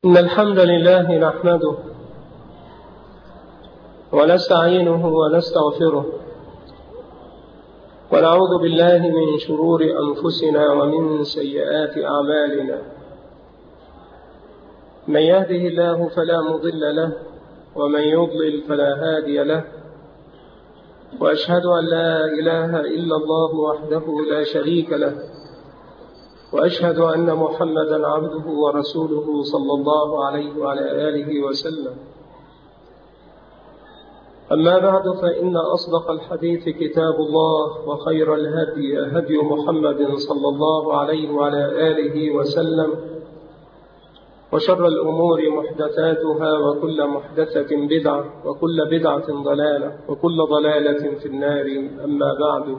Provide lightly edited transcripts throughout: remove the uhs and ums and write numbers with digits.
إن الحمد لله نحمده ونستعينه ونستغفره ونعوذ بالله من شرور أنفسنا ومن سيئات أعمالنا. من يهده الله فلا مضل له ومن يضلل فلا هادي له، وأشهد أن لا إله إلا الله وحده لا شريك له، وأشهد أن محمدا عبده ورسوله صلى الله عليه وعلى آله وسلم. أما بعد، فإن أصدق الحديث كتاب الله، وخير الهدي هدي محمد صلى الله عليه وعلى آله وسلم، وشر الأمور محدثاتها، وكل محدثة بدعة، وكل بدعة ضلالة، وكل ضلالة في النار. أما بعد،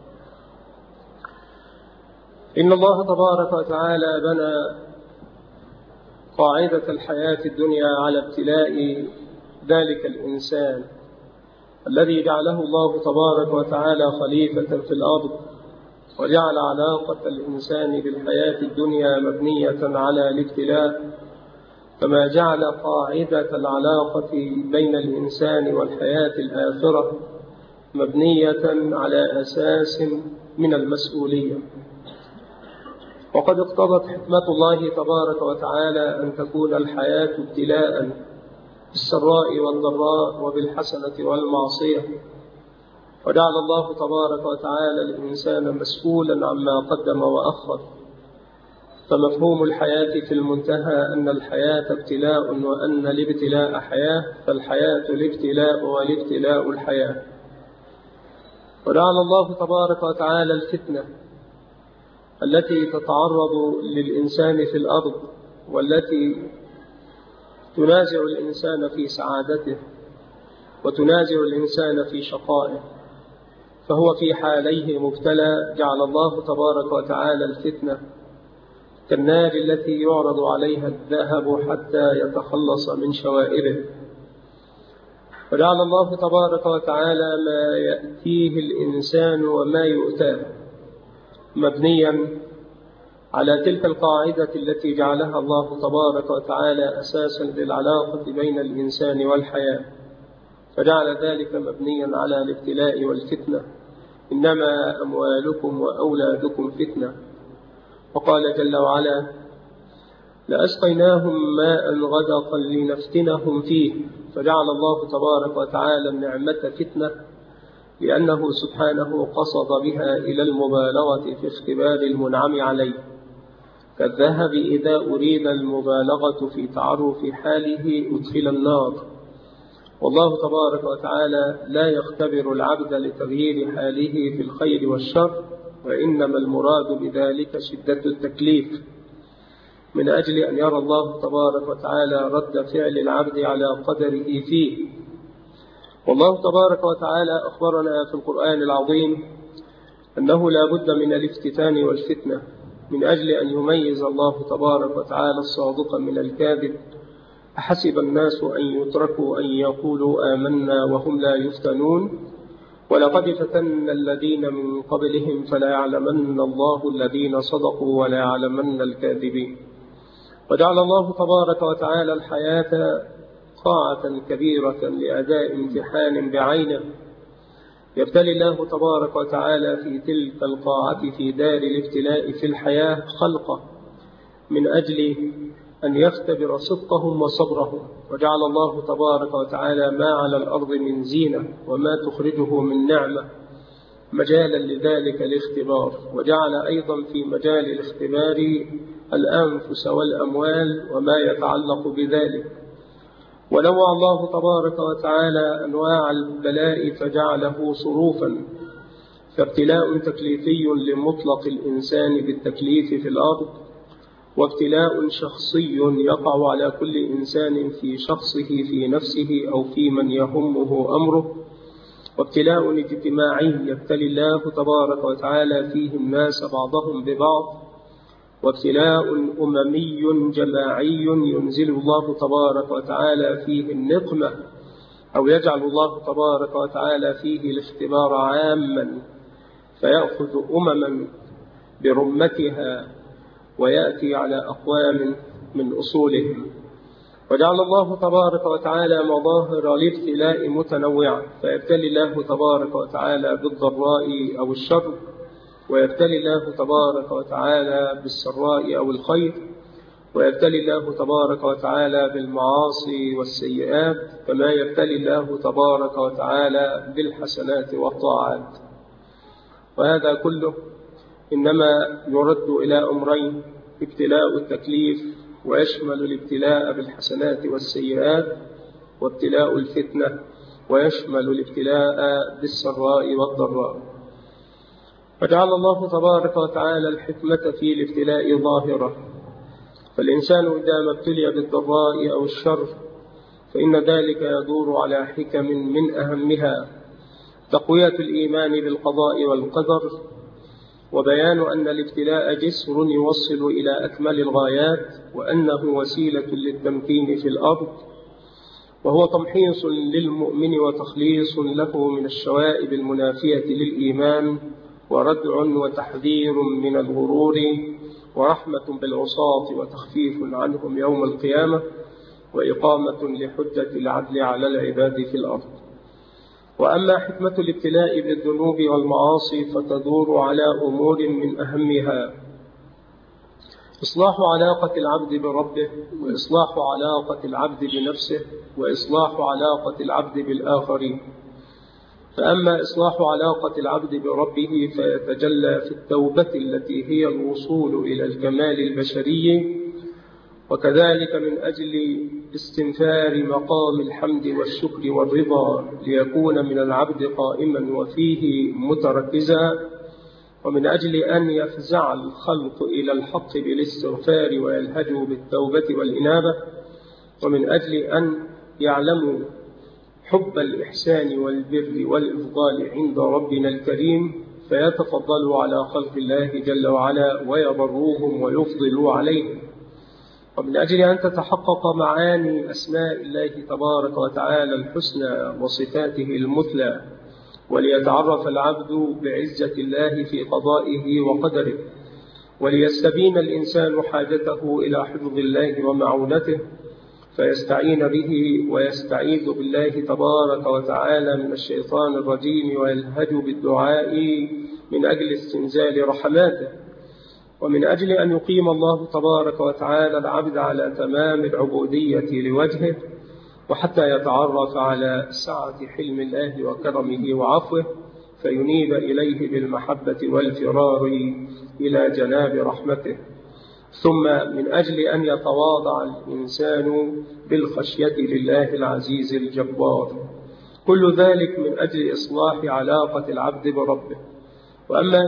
إن الله تبارك وتعالى بنى قاعدة الحياة الدنيا على ابتلاء ذلك الإنسان الذي جعله الله تبارك وتعالى خليفة في الأرض، وجعل علاقة الإنسان بالحياة الدنيا مبنية على الابتلاء، كما جعل قاعدة العلاقة بين الإنسان والحياة الآخرة مبنية على أساس من المسؤولية. وقد اقتضت حكمة الله تبارك وتعالى أن تكون الحياة ابتلاء بالسراء والضراء وبالحسنة والمعصية، وجعل الله تبارك وتعالى الإنسان مسؤولا عما قدم وأخر. فمفهوم الحياة في المنتهى أن الحياة ابتلاء، وأن الابتلاء حياة، فالحياة الابتلاء والابتلاء الحياة. وجعل الله تبارك وتعالى الفتنة التي تتعرض للإنسان في الأرض، والتي تنازع الإنسان في سعادته وتنازع الإنسان في شقائه، فهو في حاليه مبتلى. جعل الله تبارك وتعالى الفتنة كالنار التي يعرض عليها الذهب حتى يتخلص من شوائبه. وجعل الله تبارك وتعالى ما يأتيه الإنسان وما يؤتاه مبنيا على تلك القاعدة التي جعلها الله تبارك وتعالى أساسا للعلاقة بين الإنسان والحياة، فجعل ذلك مبنيا على الابتلاء والفتنة. إنما أموالكم وأولادكم فتنة. وقال جل وعلا: لأسقيناهم ماء غدقا لنفتنهم فيه. فجعل الله تبارك وتعالى النعمة فتنة، لأنه سبحانه قصد بها إلى المبالغة في اختبار المنعم عليه، كالذهب إذا أريد المبالغة في تعرف حاله أدخل النار. والله تبارك وتعالى لا يختبر العبد لتغيير حاله في الخير والشر، وإنما المراد بذلك شدة التكليف، من أجل أن يرى الله تبارك وتعالى رد فعل العبد على قدره فيه. والله تبارك وتعالى أخبرنا في القرآن العظيم أنه لا بد من الافتتان والفتنة، من أجل أن يميز الله تبارك وتعالى الصادق من الكاذب. أحسب الناس أن يتركوا أن يقولوا آمنا وهم لا يفتنون، ولقد فتنا الذين من قبلهم فلا يعلمن الله الذين صدقوا ولا يعلمن الكاذبين. وجعل الله تبارك وتعالى الحياة قاعة كبيرة لأداء امتحان بعينه، يبتلي الله تبارك وتعالى في تلك القاعة في دار الابتلاء في الحياة خلقه، من أجل أن يختبر صدقهم وصبرهم. وجعل الله تبارك وتعالى ما على الأرض من زينة وما تخرجه من نعمة مجالا لذلك الاختبار. وجعل أيضا في مجال الاختبار الأنفس والأموال وما يتعلق بذلك. ونوع الله تبارك وتعالى أنواع البلاء فجعله صروفا، فابتلاء تكليفي لمطلق الإنسان بالتكليف في الأرض، وابتلاء شخصي يقع على كل إنسان في شخصه في نفسه أو في من يهمه أمره، وابتلاء اجتماعي يبتلي الله تبارك وتعالى فيه الناس بعضهم ببعض، وابتلاء أممي جماعي ينزل الله تبارك وتعالى فيه النقمة، أو يجعل الله تبارك وتعالى فيه الاختبار عاما، فيأخذ أمما برمتها ويأتي على أقوام من أصولهم. وجعل الله تبارك وتعالى مظاهر الابتلاء متنوعة، فيبتلي الله تبارك وتعالى بالضراء أو الشر، ويبتلي الله تبارك وتعالى بالسراء أو الخير، ويبتلي الله تبارك وتعالى بالمعاصي والسيئات، كما يبتلي الله تبارك وتعالى بالحسنات والطاعات. وهذا كله إنما يرد إلى أمرين: ابتلاء التكليف، ويشمل الابتلاء بالحسنات والسيئات، وابتلاء الفتنة، ويشمل الابتلاء بالسراء والضراء. فجعل الله تبارك وتعالى الحكمة في الابتلاء ظاهرة، فالإنسان إذا ما ابتلي بالضراء أو الشر فإن ذلك يدور على حكم من أهمها تقوية الإيمان بالقضاء والقدر، وبيان أن الابتلاء جسر يوصل إلى أكمل الغايات، وأنه وسيلة للتمكين في الأرض، وهو تمحيص للمؤمن وتخليص له من الشوائب المنافية للإيمان، وردع وتحذير من الغرور، ورحمة بالعصاة وتخفيف عنهم يوم القيامة، وإقامة لحجة العدل على العباد في الأرض. وأما حكمة الابتلاء بالذنوب والمعاصي فتدور على أمور من أهمها: إصلاح علاقة العبد بربه، وإصلاح علاقة العبد بنفسه، وإصلاح علاقة العبد بالآخرين. فأما إصلاح علاقة العبد بربه فيتجلى في التوبة التي هي الوصول إلى الكمال البشري، وكذلك من أجل استنفار مقام الحمد والشكر والرضا ليكون من العبد قائما وفيه متركزا، ومن أجل أن يفزع الخلق إلى الحق بالاستغفار ويلهجوا بالتوبة والإنابة، ومن أجل أن يعلموا حب الإحسان والبر والإفضال عند ربنا الكريم، فيتفضلوا على خلق الله جل وعلا ويبروهم ويفضلوا عليهم. ومن أجل أن تتحقق معاني أسماء الله تبارك وتعالى الحسنى وصفاته المثلى، وليتعرف العبد بعزة الله في قضائه وقدره، وليستبين الإنسان حاجته إلى حفظ الله ومعونته، فيستعين به ويستعيذ بالله تبارك وتعالى من الشيطان الرجيم، ويلهج بالدعاء من أجل استنزال رحماته، ومن أجل أن يقيم الله تبارك وتعالى العبد على تمام العبودية لوجهه، وحتى يتعرف على سعة حلم الله وكرمه وعفوه، فينيب إليه بالمحبة والفرار إلى جناب رحمته. ثم من أجل أن يتواضع الإنسان بالخشية لله العزيز الجبار. كل ذلك من أجل إصلاح علاقة العبد بربه. وأما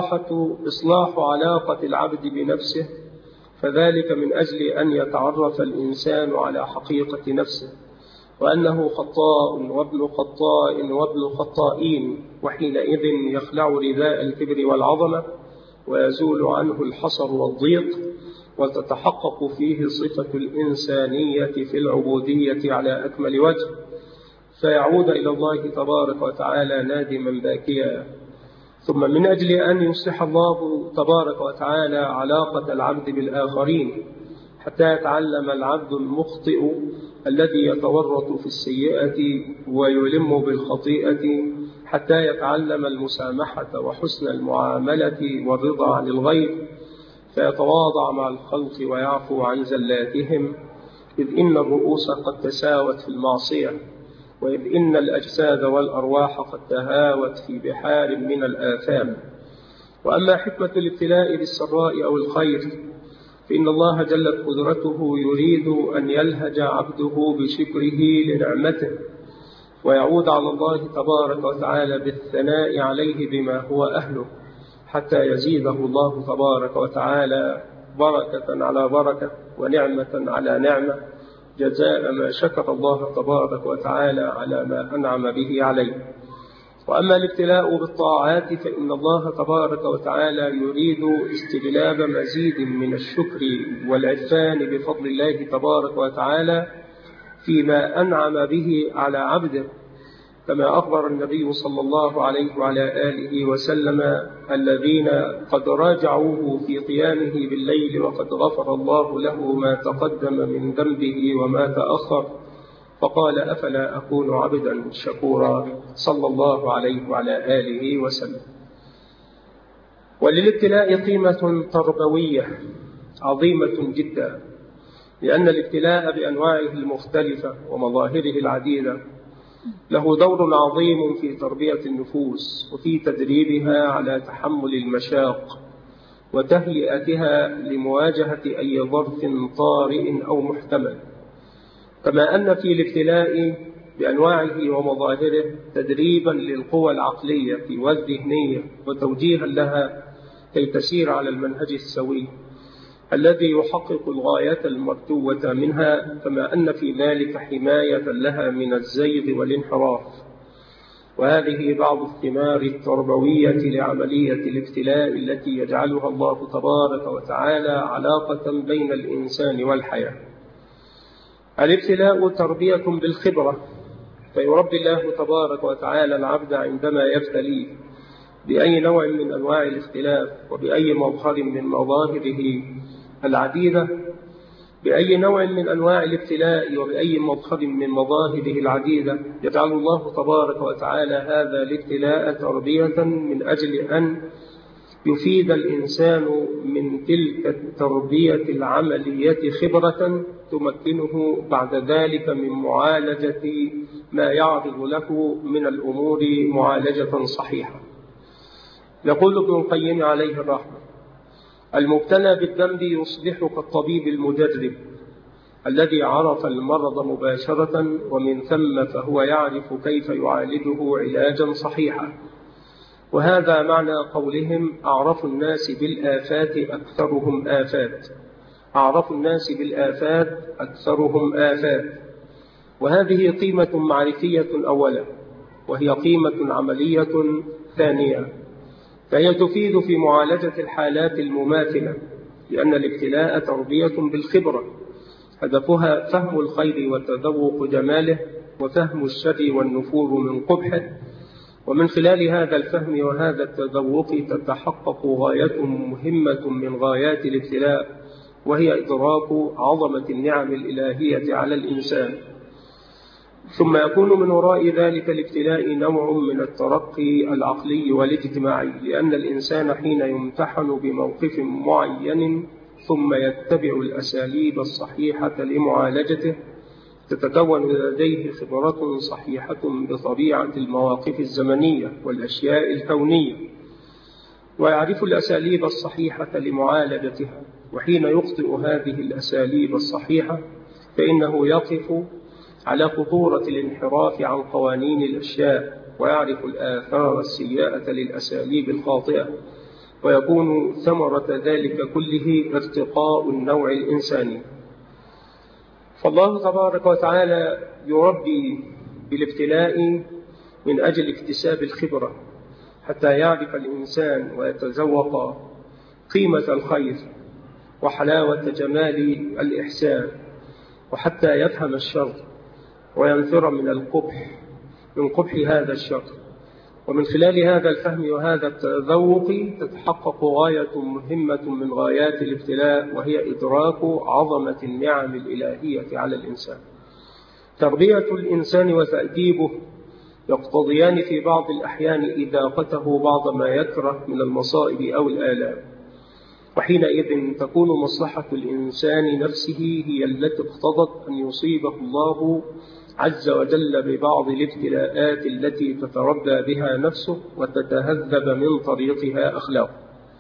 إصلاح علاقة العبد بنفسه فذلك من أجل أن يتعرف الإنسان على حقيقة نفسه، وأنه خطاء وابن خطاء وابن خطائين، وحينئذ يخلع رداء الكبر والعظمة، ويزول عنه الحصر والضيق، وتتحقق فيه صفة الإنسانية في العبودية على أكمل وجه، فيعود إلى الله تبارك وتعالى نادما باكيا. ثم من أجل أن يصلح الله تبارك وتعالى علاقة العبد بالآخرين، حتى يتعلم العبد المخطئ الذي يتورط في السيئة ويلم بالخطيئة، حتى يتعلم المسامحة وحسن المعاملة والرضا عن الغير، فيتواضع مع الخلق ويعفو عن زلاتهم، إذ إن الرؤوس قد تساوت في المعصية، وإذ إن الأجساد والأرواح قد تهاوت في بحار من الآثام. وأما حكمة الابتلاء بالسراء أو الخير فإن الله جلت قدرته يريد أن يلهج عبده بشكره لنعمته، ويعود على الله تبارك وتعالى بالثناء عليه بما هو أهله، حتى يزيده الله تبارك وتعالى بركة على بركة ونعمة على نعمة، جزاء ما شكر الله تبارك وتعالى على ما أنعم به عليه. وأما الابتلاء بالطاعات فإن الله تبارك وتعالى يريد استجلاب مزيد من الشكر والعرفان بفضل الله تبارك وتعالى فيما أنعم به على عبده، كما أخبر النبي صلى الله عليه وعلى آله وسلم الذين قد راجعوه في قيامه بالليل وقد غفر الله له ما تقدم من ذنبه وما تأخر، فقال: أفلا أكون عبدا شكورا، صلى الله عليه وعلى آله وسلم. وللابتلاء قيمة تربوية عظيمة جدا، لأن الابتلاء بأنواعه المختلفة ومظاهره العديدة له دور عظيم في تربية النفوس وفي تدريبها على تحمل المشاق وتهيئتها لمواجهة أي ظرف طارئ أو محتمل، كما أن في الابتلاء بأنواعه ومظاهره تدريبا للقوى العقلية والذهنية وتوجيها لها كي تسير على المنهج السوي الذي يحقق الغاية المرجوة منها، كما أن في ذلك حماية لها من الزيغ والانحراف. وهذه بعض الثمار التربوية لعملية الابتلاء التي يجعلها الله تبارك وتعالى علاقة بين الإنسان والحياة. الابتلاء تربية بالخبرة، فيربي الله تبارك وتعالى العبد عندما يبتليه بأي نوع من أنواع الاختلاف وبأي مظهر من مظاهره العديدة، بأي نوع من أنواع الابتلاء وبأي مظهر من مظاهره العديدة، يجعل الله تبارك وتعالى هذا الابتلاء تربية من أجل أن يفيد الإنسان من تلك التربية العملية خبرة تمكنه بعد ذلك من معالجة ما يعرض له من الأمور معالجة صحيحة. يقول ابن القيم عليه الرحمة: المبتلى بالذنب يصبح كالطبيب المجرب الذي عرف المرض مباشرة، ومن ثم فهو يعرف كيف يعالجه علاجا صحيحا. وهذا معنى قولهم: أعرف الناس بالآفات أكثرهم آفات. أعرف الناس بالآفات أكثرهم آفات. وهذه قيمة معرفية أولا، وهي قيمة عملية ثانية، فهي تفيد في معالجة الحالات المماثلة، لأن الابتلاء تربية بالخبرة هدفها فهم الخير وتذوق جماله وفهم الشر والنفور من قبحه، ومن خلال هذا الفهم وهذا التذوق تتحقق غاية مهمة من غايات الابتلاء، وهي إدراك عظمة النعم الإلهية على الإنسان. ثم يكون من وراء ذلك الابتلاء نوع من الترقي العقلي والاجتماعي، لأن الإنسان حين يمتحن بموقف معين ثم يتبع الأساليب الصحيحة لمعالجته تتكون لديه خبرة صحيحة بطبيعة المواقف الزمنية والأشياء الكونية، ويعرف الأساليب الصحيحة لمعالجتها. وحين يخطئ هذه الأساليب الصحيحة فإنه يقف على خطورة الانحراف عن قوانين الأشياء، ويعرف الآثار السيئة للأساليب الخاطئة، ويكون ثمرة ذلك كله ارتقاء النوع الإنساني. فالله تبارك وتعالى يربي بالابتلاء من أجل اكتساب الخبرة، حتى يعرف الإنسان ويتذوق قيمة الخير وحلاوة جمال الإحسان، وحتى يفهم الشر وينفر من قبح هذا الشر. ومن خلال هذا الفهم وهذا التذوق تتحقق غاية مهمة من غايات الابتلاء، وهي إدراك عظمة النعم الإلهية على الإنسان. تربية الإنسان وتأديبه يقتضيان في بعض الأحيان إذاقته بعض ما يكره من المصائب أو الآلام، وحينئذ تكون مصلحة الإنسان نفسه هي التي اقتضت أن يصيبه الله عز وجل ببعض الابتلاءات التي تتربى بها نفسه وتتهذب من طريقها أخلاقه.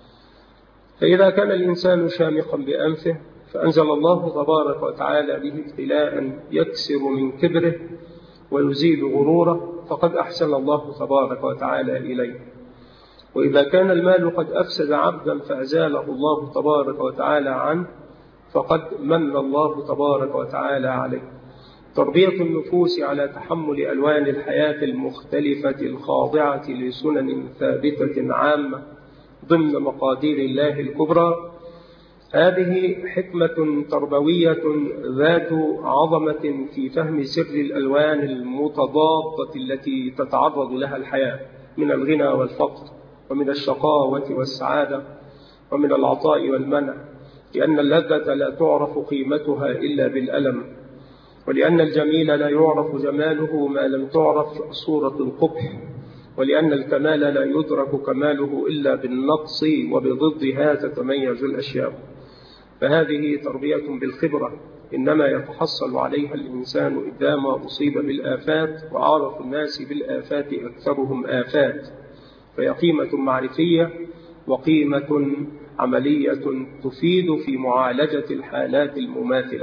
فإذا كان الإنسان شامخا بأنفه فأنزل الله تبارك وتعالى به ابتلاء يكسر من كبره ويزيل غروره، فقد أحسن الله تبارك وتعالى إليه. وإذا كان المال قد أفسد عبدا فأزاله الله تبارك وتعالى عنه، فقد من الله تبارك وتعالى عليه. تربية النفوس على تحمل ألوان الحياة المختلفة الخاضعة لسنن ثابتة عامة ضمن مقادير الله الكبرى هذه حكمة تربوية ذات عظمة في فهم سر الألوان المتضادة التي تتعرض لها الحياة من الغنى والفقر، ومن الشقاوة والسعادة، ومن العطاء والمنع، لأن اللذة لا تعرف قيمتها إلا بالألم، ولأن الجميل لا يعرف جماله ما لم تعرف صورة القبح، ولأن الكمال لا يدرك كماله إلا بالنقص، وبضدها تتميز الأشياء. فهذه تربية بالخبرة إنما يتحصل عليها الإنسان إذا ما أصيب بالآفات، وأعرف الناس بالآفات أكثرهم آفات، فهي قيمة معرفية وقيمة عملية تفيد في معالجة الحالات المماثلة.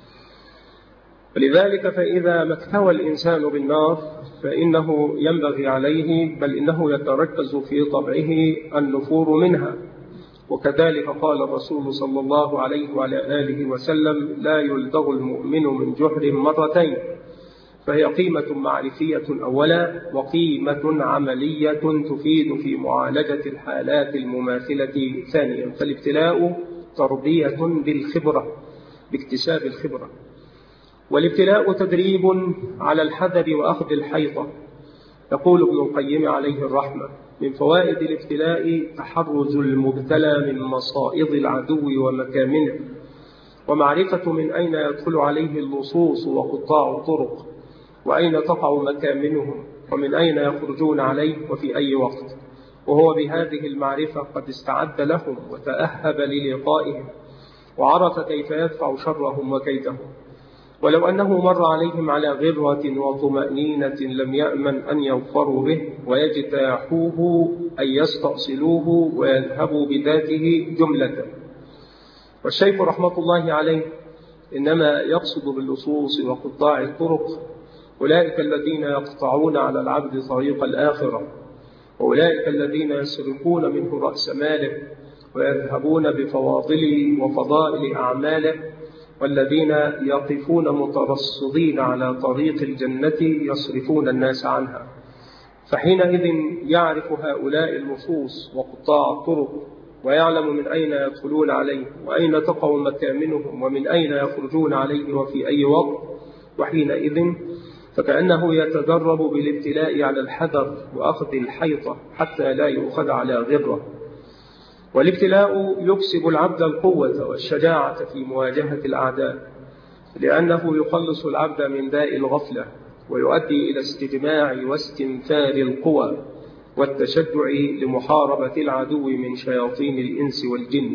ولذلك فإذا ما اكتوى الإنسان بالنار فإنه ينبغي عليه، بل إنه يتركز في طبعه النفور منها. وكذلك قال الرسول صلى الله عليه وعلى آله وسلم: لا يلدغ المؤمن من جحر مرتين. فهي قيمة معرفية أولا، وقيمة عملية تفيد في معالجة الحالات المماثلة ثانيا. فالابتلاء تربية بالخبرة، باكتساب الخبرة. والابتلاء تدريب على الحذر وأخذ الحيطة. يقول ابن القيم عليه الرحمة: من فوائد الابتلاء تحرز المبتلى من مصائد العدو ومكامنه، ومعرفة من أين يدخل عليه اللصوص وقطاع الطرق، وأين تقع مكامنهم، ومن أين يخرجون عليه وفي أي وقت. وهو بهذه المعرفة قد استعد لهم وتأهب للقائهم، وعرف كيف يدفع شرهم وكيدهم. ولو أنه مر عليهم على غرة وطمأنينة لم يأمن أن يظفروا به ويجتاحوه أن يستأصلوه ويذهبوا بذاته جملة. والشيخ رحمة الله عليه إنما يقصد باللصوص وقطاع الطرق أولئك الذين يقطعون على العبد طريق الآخرة، وأولئك الذين يسرقون منه رأس ماله ويذهبون بفواضله وفضائل أعماله، والذين يقفون مترصدين على طريق الجنة يصرفون الناس عنها. فحينئذ يعرف هؤلاء اللصوص وقطاع الطرق، ويعلم من أين يدخلون عليه، وأين تقع مكامنهم، ومن أين يخرجون عليه وفي أي وقت. وحينئذ فكأنه يتدرب بالابتلاء على الحذر وأخذ الحيطة حتى لا يؤخذ على غرة. والابتلاء يكسب العبد القوة والشجاعة في مواجهة الأعداء، لأنه يخلص العبد من داء الغفلة، ويؤدي إلى استجماع واستنفار القوى والتشجع لمحاربة العدو من شياطين الإنس والجن.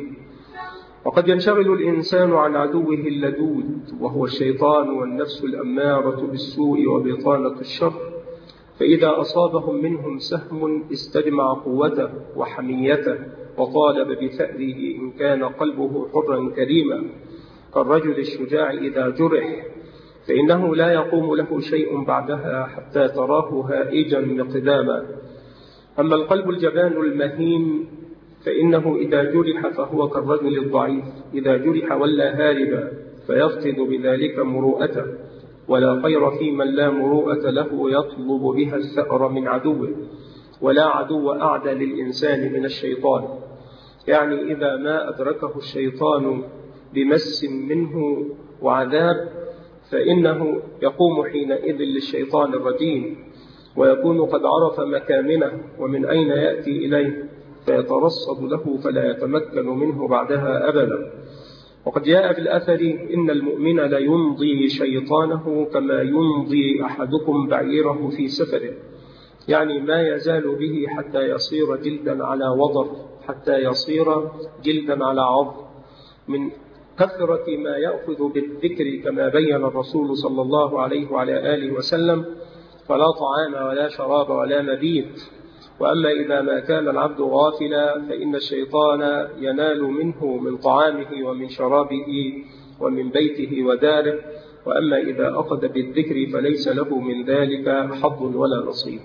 وقد ينشغل الإنسان عن عدوه اللدود، وهو الشيطان والنفس الأمارة بالسوء وبطانة الشر، فإذا أصابهم منهم سهم استجمع قوته وحميته وطالب بثأره إن كان قلبه حرا كريما، كالرجل الشجاع إذا جرح، فإنه لا يقوم له شيء بعدها حتى تراه هائجا مقداما. أما القلب الجبان المهين فإنه إذا جرح فهو كالرجل الضعيف، إذا جرح ولا هاربا فيفقد بذلك مروءته، ولا خير في من لا مروءة له يطلب بها الثأر من عدوه، ولا عدو أعدى للإنسان من الشيطان. يعني إذا ما أدركه الشيطان بمس منه وعذاب فإنه يقوم حينئذ للشيطان الرجيم، ويكون قد عرف مكامنه ومن أين يأتي إليه، فيترصد له فلا يتمكن منه بعدها أبدا. وقد جاء في الأثر: إن المؤمن ليمضي شيطانه كما يمضي أحدكم بعيره في سفره، يعني ما يزال به حتى يصير جلدا على وضر، حتى يصير جلدا على عظم، من كثرة ما يأخذ بالذكر كما بين الرسول صلى الله عليه وعلى آله وسلم: فلا طعام ولا شراب ولا مبيت. وأما إذا ما كان العبد غافلا فإن الشيطان ينال منه من طعامه ومن شرابه ومن بيته وداره، وأما إذا أخذ بالذكر فليس له من ذلك حظ ولا نصيب.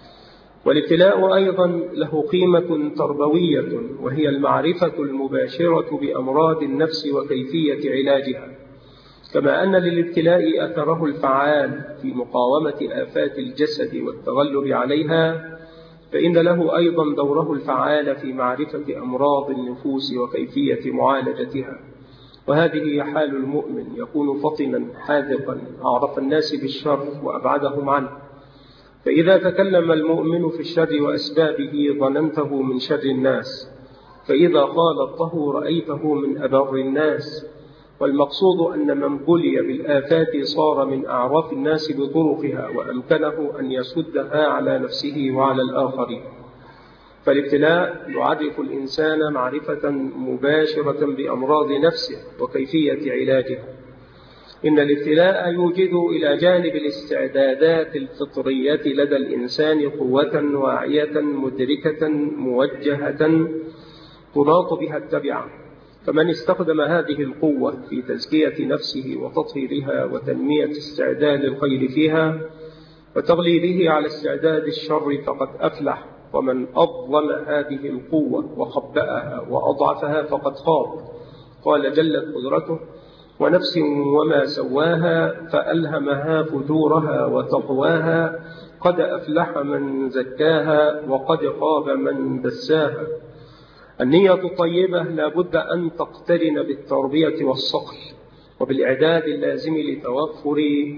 والابتلاء أيضا له قيمة تربوية، وهي المعرفة المباشرة بأمراض النفس وكيفية علاجها، كما أن للابتلاء أثره الفعال في مقاومة آفات الجسد والتغلب عليها، فإن له أيضا دوره الفعال في معرفة أمراض النفوس وكيفية معالجتها. وهذه هي حال المؤمن، يكون فطنا حاذقا أعرف الناس بالشر وأبعدهم عنه. فإذا تكلم المؤمن في الشر وأسبابه ظننته من شر الناس، فإذا خالطته رأيته من أبر الناس. والمقصود أن من بلي بالآفات صار من أعراف الناس بطرقها، وأمكنه أن يسدها على نفسه وعلى الآخرين. فالابتلاء يعرف الإنسان معرفة مباشرة بأمراض نفسه وكيفية علاجها. إن الابتلاء يوجد إلى جانب الاستعدادات الفطرية لدى الإنسان قوة واعية مدركة موجهة تناط بها التبعة. فمن استخدم هذه القوة في تزكية نفسه وتطهيرها وتنمية استعداد الخير فيها وتغليبه على استعداد الشر فقد أفلح. ومن أظلم هذه القوة وخبأها وأضعفها فقد خاب. قال جلت قدرته: ونفس وما سواها فألهمها فجورها وتقواها قد أفلح من زكاها وقد خاب من دساها. النية الطيبة لا بد أن تقترن بالتربية والصقل وبالإعداد اللازم لتوفر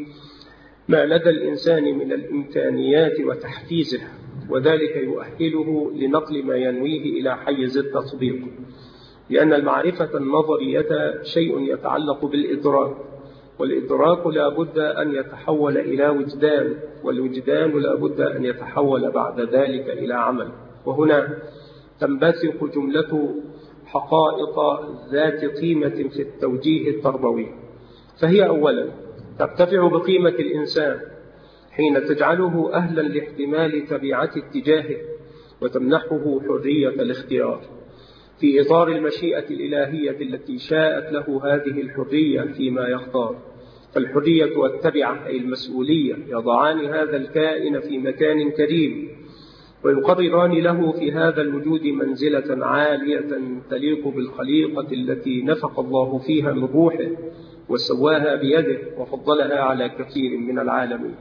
ما لدى الإنسان من الإمكانيات وتحفيزها، وذلك يؤهله لنقل ما ينويه إلى حيز التطبيق. لأن المعرفة النظرية شيء يتعلق بالإدراك، والإدراك لا بد أن يتحول إلى وجدان، والوجدان لا بد أن يتحول بعد ذلك إلى عمل. وهنا تنبثق جملة حقائق ذات قيمة في التوجيه التربوي. فهي أولا ترتفع بقيمة الإنسان حين تجعله أهلا لاحتمال تبعة اتجاهه وتمنحه حرية الاختيار في إطار المشيئة الإلهية التي شاءت له هذه الحرية فيما يختار. فالحرية والتبعة أي المسؤولية يضعان هذا الكائن في مكان كريم، ويقرران له في هذا الوجود منزلة عالية تليق بالخليقة التي نفخ الله فيها من روحه وسواها بيده وفضلها على كثير من العالمين.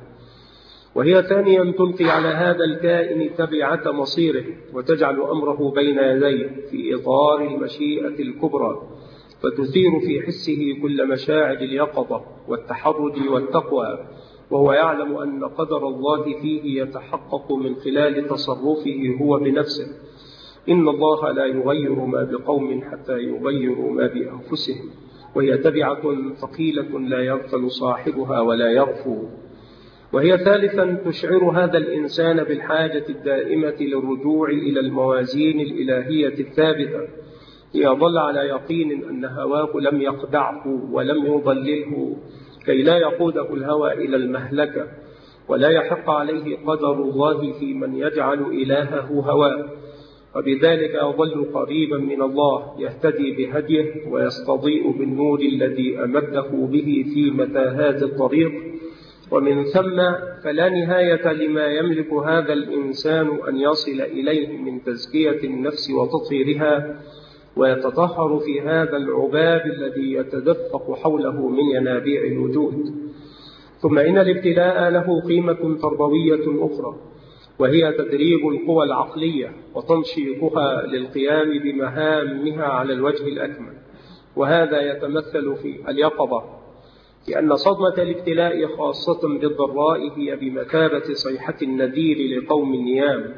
وهي ثانيا تلقي على هذا الكائن تبعة مصيره وتجعل أمره بين يديه في إطار المشيئة الكبرى، فتثير في حسه كل مشاعر اليقظة والتحرج والتقوى، وهو يعلم أن قدر الله فيه يتحقق من خلال تصرفه هو بنفسه. إن الله لا يغير ما بقوم حتى يغيروا ما بأنفسهم. وهي تبعة ثقيلة لا يغفل صاحبها ولا يغفو. وهي ثالثا تشعر هذا الإنسان بالحاجة الدائمة للرجوع إلى الموازين الإلهية الثابتة، ليظل على يقين أن هواه لم يخدعه ولم يضلله كي لا يقوده الهوى إلى المهلكة، ولا يحق عليه قدر الله في من يجعل إلهه هواه. وبذلك يظل قريبا من الله يهتدي بهديه ويستضيء بالنور الذي أمده به في متاهات الطريق. ومن ثم فلا نهاية لما يملك هذا الإنسان أن يصل إليه من تزكية النفس وتطهيرها، ويتطهر في هذا العباب الذي يتدفق حوله من ينابيع الوجود. ثم إن الابتلاء له قيمة تربوية أخرى، وهي تدريب القوى العقلية وتنشيطها للقيام بمهامها على الوجه الأكمل. وهذا يتمثل في اليقظة، لأن صدمة الابتلاء خاصة بالضراء هي بمثابة صيحة النذير لقوم النيام،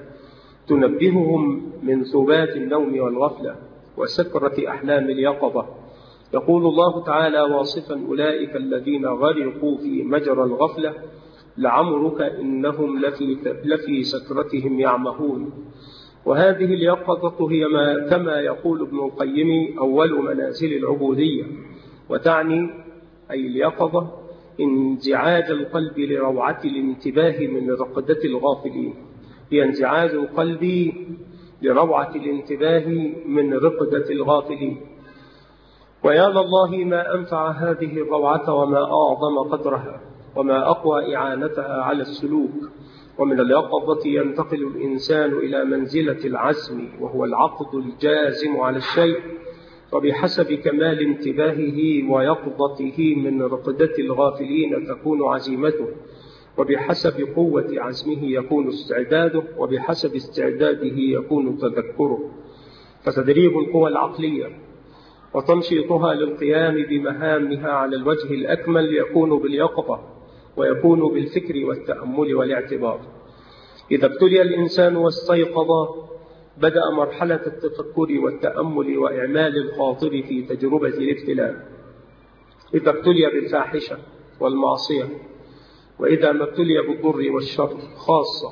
تنبههم من ثبات النوم والغفلة وسكرة أحلام اليقظة. يقول الله تعالى واصفا أولئك الذين غرقوا في مجرى الغفلة: لعمرك إنهم لفي سكرتهم يعمهون. وهذه اليقظة هي كما يقول ابن القيم أول منازل العبودية، وتعني أي اليقظة انزعاج القلب لروعة الانتباه من رقدة الغافلين. هي انزعاج القلب لروعة الانتباه من رقدة الغافلين. ويا لله ما أنفع هذه الروعة وما أعظم قدرها وما أقوى إعانتها على السلوك. ومن اليقظة ينتقل الإنسان إلى منزلة العزم، وهو العقد الجازم على الشيء، وبحسب كمال انتباهه ويقظته من رقدة الغافلين تكون عزيمته. وبحسب قوة عزمه يكون استعداده، وبحسب استعداده يكون تذكره. فتدريب القوى العقلية وتنشيطها للقيام بمهامها على الوجه الأكمل يكون باليقظة، ويكون بالفكر والتأمل والاعتبار. إذا ابتلي الإنسان واستيقظ بدأ مرحلة التفكر والتأمل وإعمال الخاطر في تجربة الابتلاء. إذا ابتلي بالفاحشة والمعصية، وإذا ما ابتلي بالضر والشر خاصة،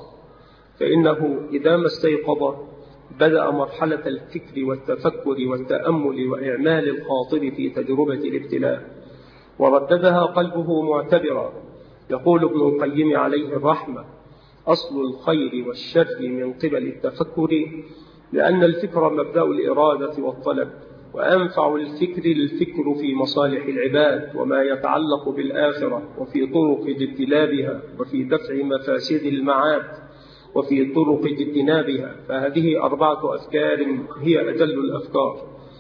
فإنه إذا ما استيقظ بدأ مرحلة الفكر والتفكر والتأمل وإعمال الخاطر في تجربة الابتلاء، ورددها قلبه معتبرا. يقول ابن القيم عليه الرحمة: أصل الخير والشر من قبل التفكر، لأن الفكر مبدأ الإرادة والطلب، وأنفع الفكر في مصالح العباد وما يتعلق بالآخرة، وفي طرق اجتنابها، وفي دفع مفاسد المعاد، وفي طرق اجتنابها. فهذه 4 أفكار هي أجل الأفكار،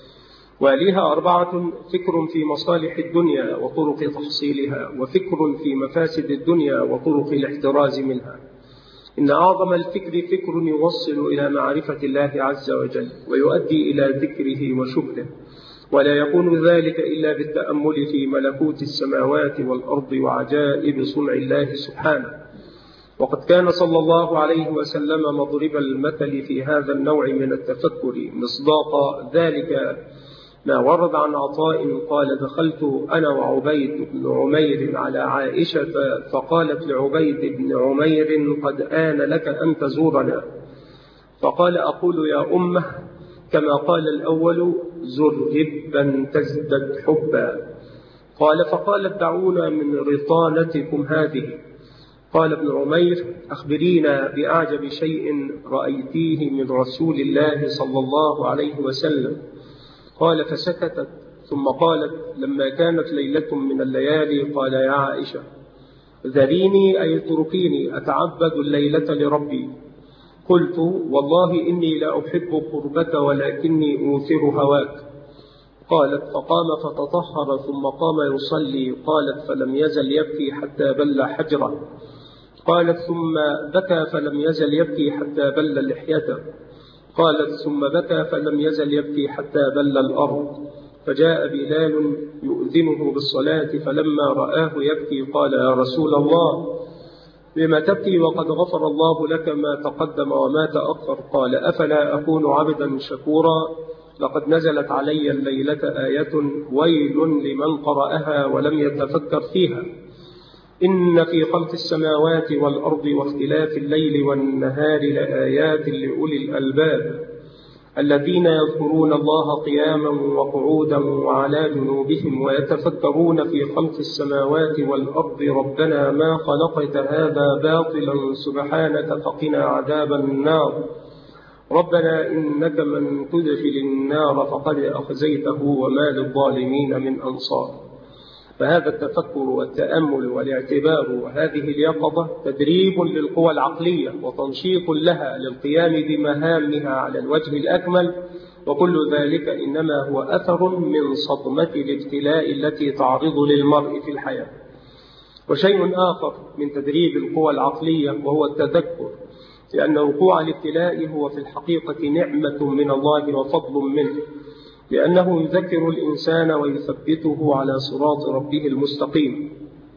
ولها 4: فكر في مصالح الدنيا وطرق تحصيلها، وفكر في مفاسد الدنيا وطرق الاحتراز منها. إن أعظم الفكر فكر يوصل إلى معرفة الله عز وجل ويؤدي إلى ذكره وشكره، ولا يكون ذلك إلا بالتأمل في ملكوت السماوات والأرض وعجائب صنع الله سبحانه. وقد كان صلى الله عليه وسلم مضرب المثل في هذا النوع من التفكر. مصداق ذلك ما ورد عن عطاء قال: دخلت أنا وعبيد بن عمير على عائشة، فقالت لعبيد بن عمير: قد آن لك أن تزورنا. فقال: أقول يا أمه كما قال الأول: زر هبا تزدد حبا. قال: فقالت: دعونا من رطانتكم هذه. قال ابن عمير: أخبرينا بأعجب شيء رأيتيه من رسول الله صلى الله عليه وسلم. قال: فسكتت، ثم قالت: لما كانت ليلة من الليالي قال: يا عائشة ذريني أي اتركيني أتعبد الليلة لربي. قلت: والله إني لا أحب قربك ولكني أوثر هواك. قالت: فقام فتطهر ثم قام يصلي. قالت: فلم يزل يبكي حتى بل حجره. قالت: ثم بكى فلم يزل يبكي حتى بل لحيته. قالت: ثم بكى فلم يزل يبكي حتى بل الأرض. فجاء بلال يؤذنه بالصلاة، فلما رآه يبكي قال: يا رسول الله لما تبكي وقد غفر الله لك ما تقدم وما تأخر؟ قال: أفلا أكون عبدا شكورا؟ لقد نزلت علي الليلة آية ويل لمن قرأها ولم يتفكر فيها. إن في خلق السماوات والأرض واختلاف الليل والنهار لآيات لأولي الألباب الذين يذكرون الله قياما وقعودا وعلى جنوبهم ويتفكرون في خلق السماوات والأرض ربنا ما خلقت هذا باطلا سبحانك فقنا عذاب النار ربنا إنك من تدخل النار فقد أخزيته وما للظالمين من أنصار. فهذا التفكر والتأمل والاعتبار وهذه اليقظة تدريب للقوى العقلية وتنشيط لها للقيام بمهامها على الوجه الأكمل، وكل ذلك إنما هو أثر من صدمة الابتلاء التي تعرض للمرء في الحياة. وشيء آخر من تدريب القوى العقلية وهو التذكر، لأن وقوع الابتلاء هو في الحقيقة نعمة من الله وفضل منه، لأنه يذكر الإنسان ويثبته على صراط ربه المستقيم.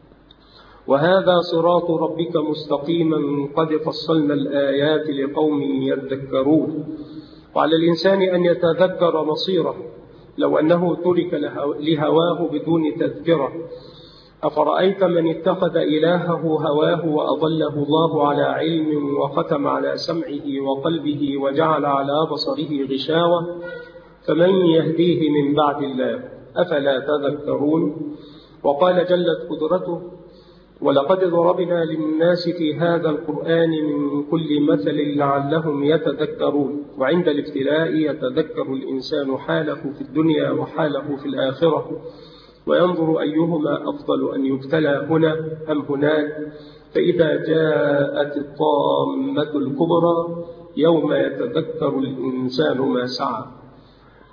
وهذا صراط ربك مستقيما قد فصلنا الآيات لقوم يذكرون. وعلى الإنسان أن يتذكر مصيره لو أنه ترك لهواه بدون تذكرة. أفرأيت من اتخذ إلهه هواه وأضله الله على علم وختم على سمعه وقلبه وجعل على بصره غشاوة فمن يهديه من بعد الله أفلا تذكرون. وقال جلت قدرته: ولقد ضربنا للناس في هذا القرآن من كل مثل لعلهم يتذكرون. وعند الابتلاء يتذكر الإنسان حاله في الدنيا وحاله في الآخرة، وينظر أيهما أفضل أن يبتلى هنا أم هناك. فإذا جاءت الطامة الكبرى يوم يتذكر الإنسان ما سعى.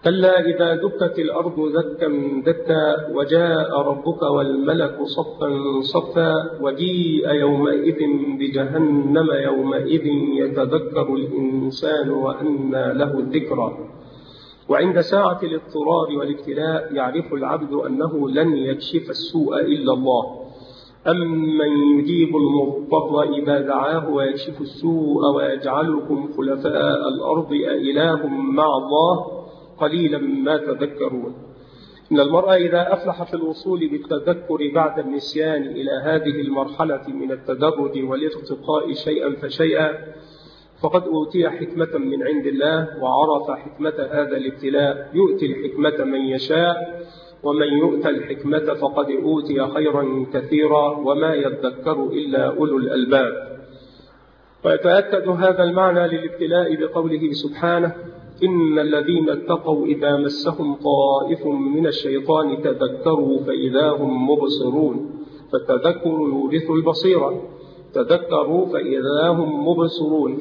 كلا إذا دكت الأرض دكا دكا وجاء ربك والملك صفا صفا وجيء يومئذ بجهنم يومئذ يتذكر الإنسان وأنى له الذكرى. وعند ساعة الاضطرار والابتلاء يعرف العبد أنه لن يكشف السوء إلا الله. أمن يجيب المضطر إذا دعاه ويكشف السوء ويجعلكم خلفاء الأرض أإله مع الله قليلا ما تذكرون. إن المرء إذا أفلح في الوصول بالتذكر بعد النسيان إلى هذه المرحلة من التدرج والارتقاء شيئا فشيئا فقد أوتي حكمة من عند الله وعرف حكمة هذا الابتلاء. يؤتي الحكمة من يشاء ومن يؤتى الحكمة فقد أوتي خيرا كثيرا وما يذكر إلا أولو الألباب. ويتأكد هذا المعنى للابتلاء بقوله سبحانه: إن الذين اتقوا إذا مسهم طائف من الشيطان تذكروا فإذا هم مبصرون. فالتذكر يورث البصيرة. تذكروا فإذا هم مبصرون.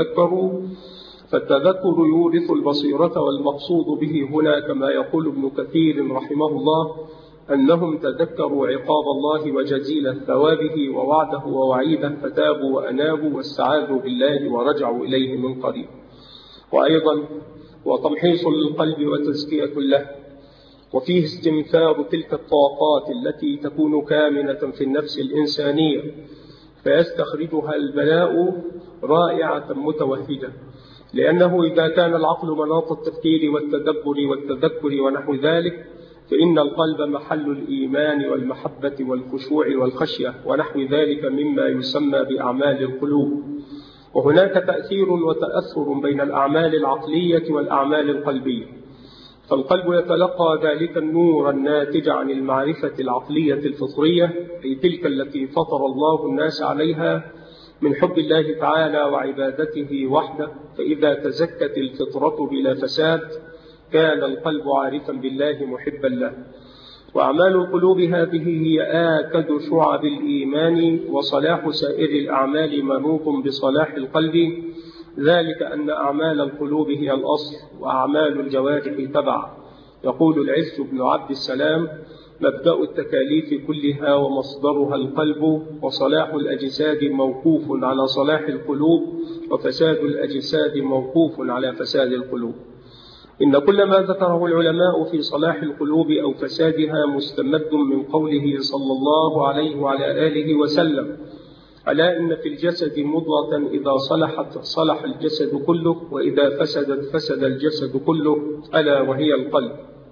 فالتذكر يورث البصيرة. والمقصود به هنا كما يقول ابن كثير رحمه الله أنهم تذكروا عقاب الله وجزيل ثوابه ووعده ووعيده فتابوا وأنابوا واستعاذوا بالله ورجعوا إليه من قريب. وأيضا وتمحيص للقلب وتزكية له، وفيه استنفار تلك الطاقات التي تكون كامنة في النفس الإنسانية فيستخرجها البلاء رائعة متوهجة. لأنه إذا كان العقل مناط التفكير والتدبر والتذكر ونحو ذلك فإن القلب محل الإيمان والمحبة والخشوع والخشية ونحو ذلك مما يسمى بأعمال القلوب. وهناك تأثير وتأثر بين الأعمال العقلية والأعمال القلبية. فالقلب يتلقى ذلك النور الناتج عن المعرفة العقلية الفطرية أي تلك التي فطر الله الناس عليها من حب الله تعالى وعبادته وحده. فإذا تزكت الفطرة بلا فساد كان القلب عارفا بالله محبا له. وأعمال القلوب هذه هي آكد شعب الإيمان، وصلاح سائر الأعمال منوط بصلاح القلب، ذلك أن أعمال القلوب هي الأصل وأعمال الجوارح تبع. يقول العز بن عبد السلام: مبدأ التكاليف كلها ومصدرها القلب، وصلاح الأجساد موقوف على صلاح القلوب، وفساد الأجساد موقوف على فساد القلوب. إن كل ما ذكره العلماء في صلاح القلوب أو فسادها مستمد من قوله صلى الله عليه وعلى آله وسلم: ألا إن في الجسد مضغة إذا صلحت صلح الجسد كله وإذا فسدت فسد الجسد كله ألا وهي القلب.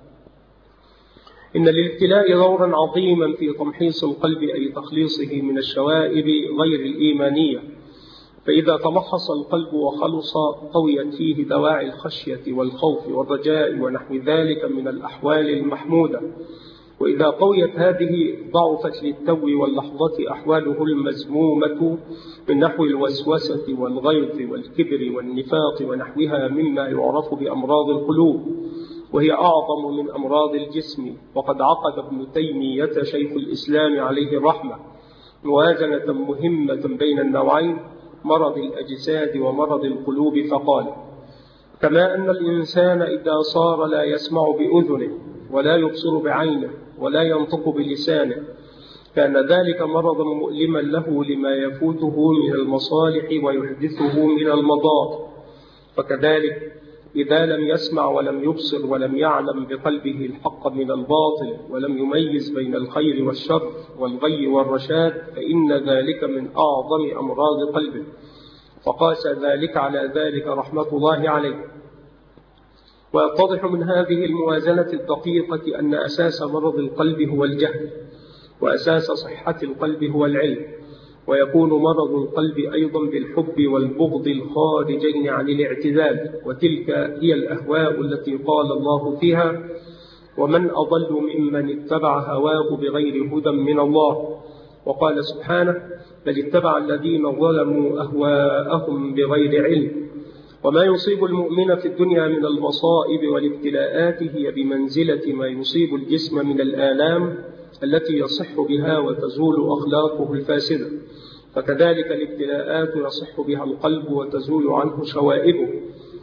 إن للابتلاء دورا عظيما في تمحيص القلب أي تخليصه من الشوائب غير الإيمانية. فإذا تمحص القلب وخلص قويت فيه دواعي الخشية والخوف والرجاء ونحو ذلك من الأحوال المحمودة. وإذا قويت هذه ضعفت للتو واللحظة أحواله المذمومة من نحو الوسوسة والغيظ والكبر والنفاق ونحوها مما يعرف بأمراض القلوب، وهي أعظم من أمراض الجسم. وقد عقد ابن تيمية شيخ الإسلام عليه الرحمة موازنة مهمة بين النوعين مرض الأجساد ومرض القلوب فقال: كما أن الإنسان إذا صار لا يسمع بأذنه ولا يبصر بعينه ولا ينطق بلسانه كان ذلك مرضا مؤلما له لما يفوته من المصالح ويحدثه من المضار. فكذلك إذا لم يسمع ولم يبصر ولم يعلم بقلبه الحق من الباطل ولم يميز بين الخير والشر والغي والرشاد فإن ذلك من أعظم أمراض قلبه. فقاس ذلك على ذلك رحمة الله عليه. ويتضح من هذه الموازنة الدقيقة أن أساس مرض القلب هو الجهل، وأساس صحة القلب هو العلم. ويكون مرض القلب أيضا بالحب والبغض الخارجين عن الاعتدال، وتلك هي الأهواء التي قال الله فيها: ومن أضل ممن اتبع هواه بغير هدى من الله. وقال سبحانه: بل اتبع الذين ظلموا أهواءهم بغير علم. وما يصيب المؤمن في الدنيا من المصائب والابتلاءات هي بمنزلة ما يصيب الجسم من الآلام التي يصح بها وتزول أخلاقه الفاسدة. فكذلك الابتلاءات يصح بها القلب وتزول عنه شوائبه.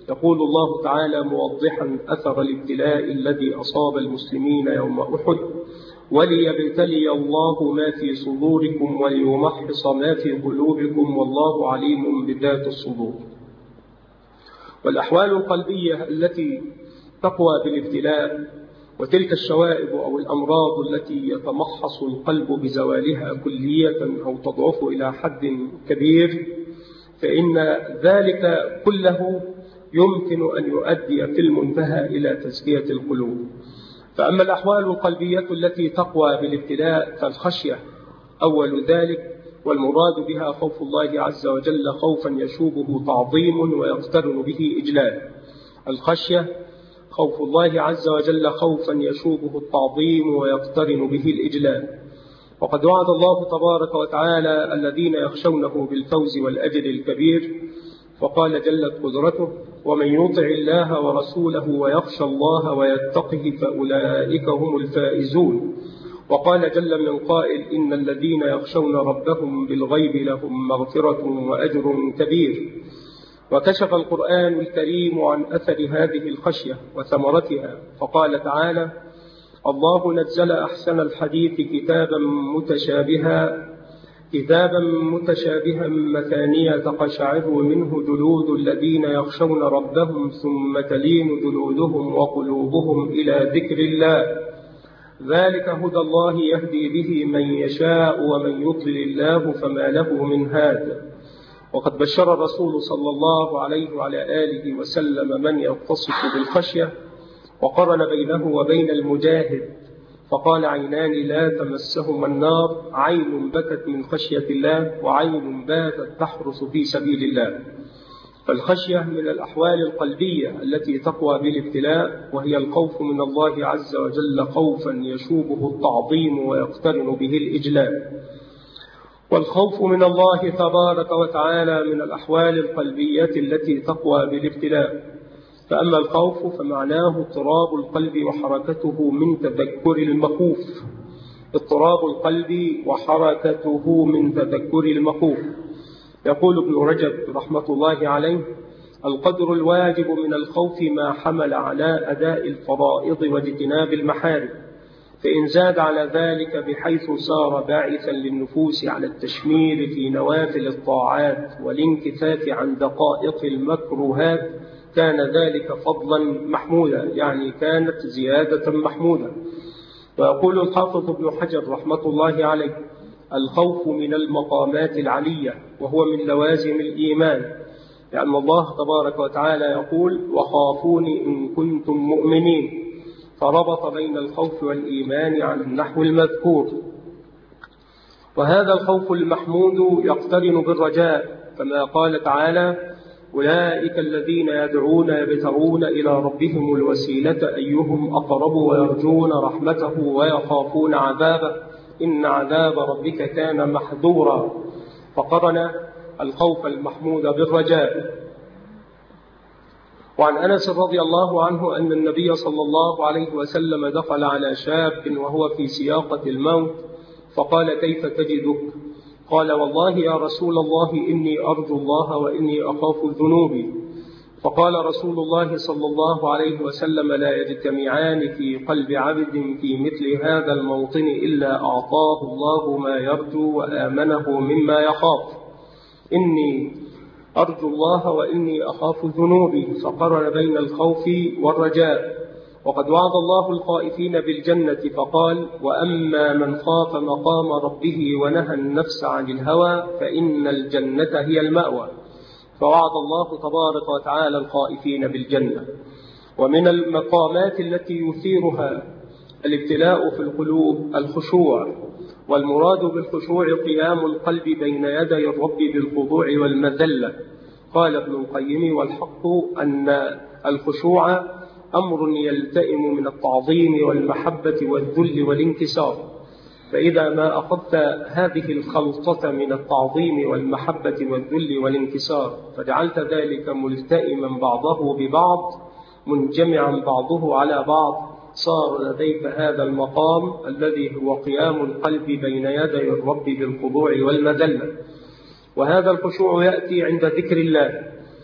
يقول الله تعالى موضحا أثر الابتلاء الذي أصاب المسلمين يوم أحد: وليبتلي الله ما في صدوركم وليمحص ما في قلوبكم والله عليم بذات الصدور. والأحوال القلبية التي تقوى بالابتلاء وتلك الشوائب أو الأمراض التي يتمحص القلب بزوالها كلية أو تضعف إلى حد كبير، فإن ذلك كله يمكن أن يؤدي في المنتهى إلى تزكية القلوب. فأما الأحوال القلبية التي تقوى بالابتلاء فالخشية أول ذلك، والمراد بها خوف الله عز وجل خوفا يشوبه تعظيم ويقترن به إجلال. الخشية خوف الله عز وجل خوفا يشوبه التعظيم ويقترن به الإجلال. وقد وعد الله تبارك وتعالى الذين يخشونه بالفوز والأجر الكبير، فقال جلت قدرته: ومن يطع الله ورسوله ويخشى الله ويتقه فأولئك هم الفائزون. وقال جل من قائل: إن الذين يخشون ربهم بالغيب لهم مغفرة وأجر كبير. وكشف القرآن الكريم عن أثر هذه الخشية وثمرتها، فقال تعالى: الله نزل أحسن الحديث كتابا متشابها مثانية تقشعر منه جلود الذين يخشون ربهم ثم تلين جلودهم وقلوبهم إلى ذكر الله، ذلك هدى الله يهدي به من يشاء ومن يضلل الله فما له من هاد. وقد بشر الرسول صلى الله عليه وعلى آله وسلم من يتصف بالخشية، وقرن بينه وبين المجاهد فقال: عينان لا تمسهما النار، عين بكت من خشية الله وعين باتت تحرس في سبيل الله. فالخشية من الأحوال القلبية التي تقوى بالابتلاء، وهي الخوف من الله عز وجل خوفا يشوبه التعظيم ويقترن به الإجلال. والخوف من الله تبارك وتعالى من الأحوال القلبية التي تقوى بالابتلاء. فأما الخوف فمعناه اضطراب القلب وحركته من تذكر المخوف. اضطراب القلب وحركته من تذكر المخوف. يقول ابن رجب رحمة الله عليه: القدر الواجب من الخوف ما حمل على أداء الفرائض واجتناب المحارم، فإن زاد على ذلك بحيث صار باعثا للنفوس على التشمير في نوافل الطاعات والانكفاف عن دقائق المكروهات كان ذلك فضلا محمودا، يعني كانت زيادة محمودة. ويقول الحافظ ابن حجر رحمة الله عليه: الخوف من المقامات العلية، وهو من لوازم الإيمان، لأن الله تبارك وتعالى يقول: وخافوني إن كنتم مؤمنين، فربط بين الخوف والإيمان على النحو المذكور. وهذا الخوف المحمود يقترن بالرجاء، كما قال تعالى: أولئك الذين يدعون يبتغون إلى ربهم الوسيلة أيهم أقرب ويرجون رحمته ويخافون عذابه إن عذاب ربك كان محذورا. فقرن الخوف المحمود بالرجاء. وعن أنس رضي الله عنه أن النبي صلى الله عليه وسلم دخل على شاب وهو في سياقة الموت، فقال: كيف تجدك؟ قال: والله يا رسول الله إني أرجو الله وإني أخاف ذنوبي. فقال رسول الله صلى الله عليه وسلم: لا يجتمعان في قلب عبد في مثل هذا الموطن إلا أعطاه الله ما يرجو وآمنه مما يخاف. إني أرجو الله وإني أخاف ذنوبي، فقرن بين الخوف والرجاء. وقد وعد الله الخائفين بالجنة فقال: وأما من خاف مقام ربه ونهى النفس عن الهوى فإن الجنة هي المأوى. فوعد الله تبارك وتعالى الخائفين بالجنة. ومن المقامات التي يثيرها الابتلاء في القلوب الخشوع، والمراد بالخشوع قيام القلب بين يدي الرب بالخضوع والمذلة. قال ابن القيم: والحق أن الخشوع أمر يلتئم من التعظيم والمحبة والذل والانكسار. فإذا ما أخذت هذه الخلطة من التعظيم والمحبة والذل والانكسار فجعلت ذلك ملتئما بعضه ببعض منجمعا بعضه على بعض، صار لديك هذا المقام الذي هو قيام القلب بين يدي الرب بالخضوع والمذلة. وهذا الخشوع يأتي عند ذكر الله،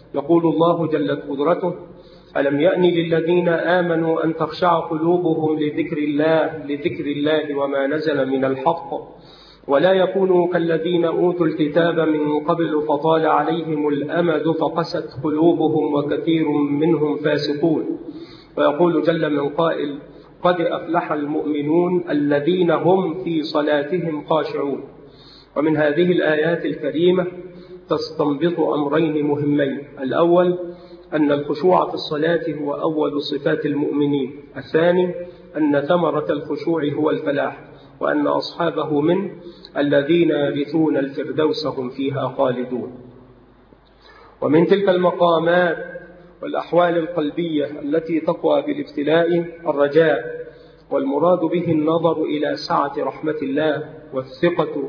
يقول الله جلت قدرته: ألم يأن للذين آمنوا أن تخشع قلوبهم لذكر الله وما نزل من الحق ولا يكونوا كالذين أوتوا الكتاب من قبل فطال عليهم الأمد فقست قلوبهم وكثير منهم فاسقون. ويقول جل من قائل: قد أفلح المؤمنون الذين هم في صلاتهم خاشعون. ومن هذه الآيات الكريمة تستنبط أمرين مهمين: الأول أن الخشوع في الصلاة هو أول صفات المؤمنين، الثاني أن ثمرة الخشوع هو الفلاح، وأن أصحابه من الذين يرثون الفردوس هم فيها خالدون. ومن تلك المقامات والأحوال القلبية التي تقوى بالابتلاء الرجاء، والمراد به النظر إلى سعة رحمة الله والثقة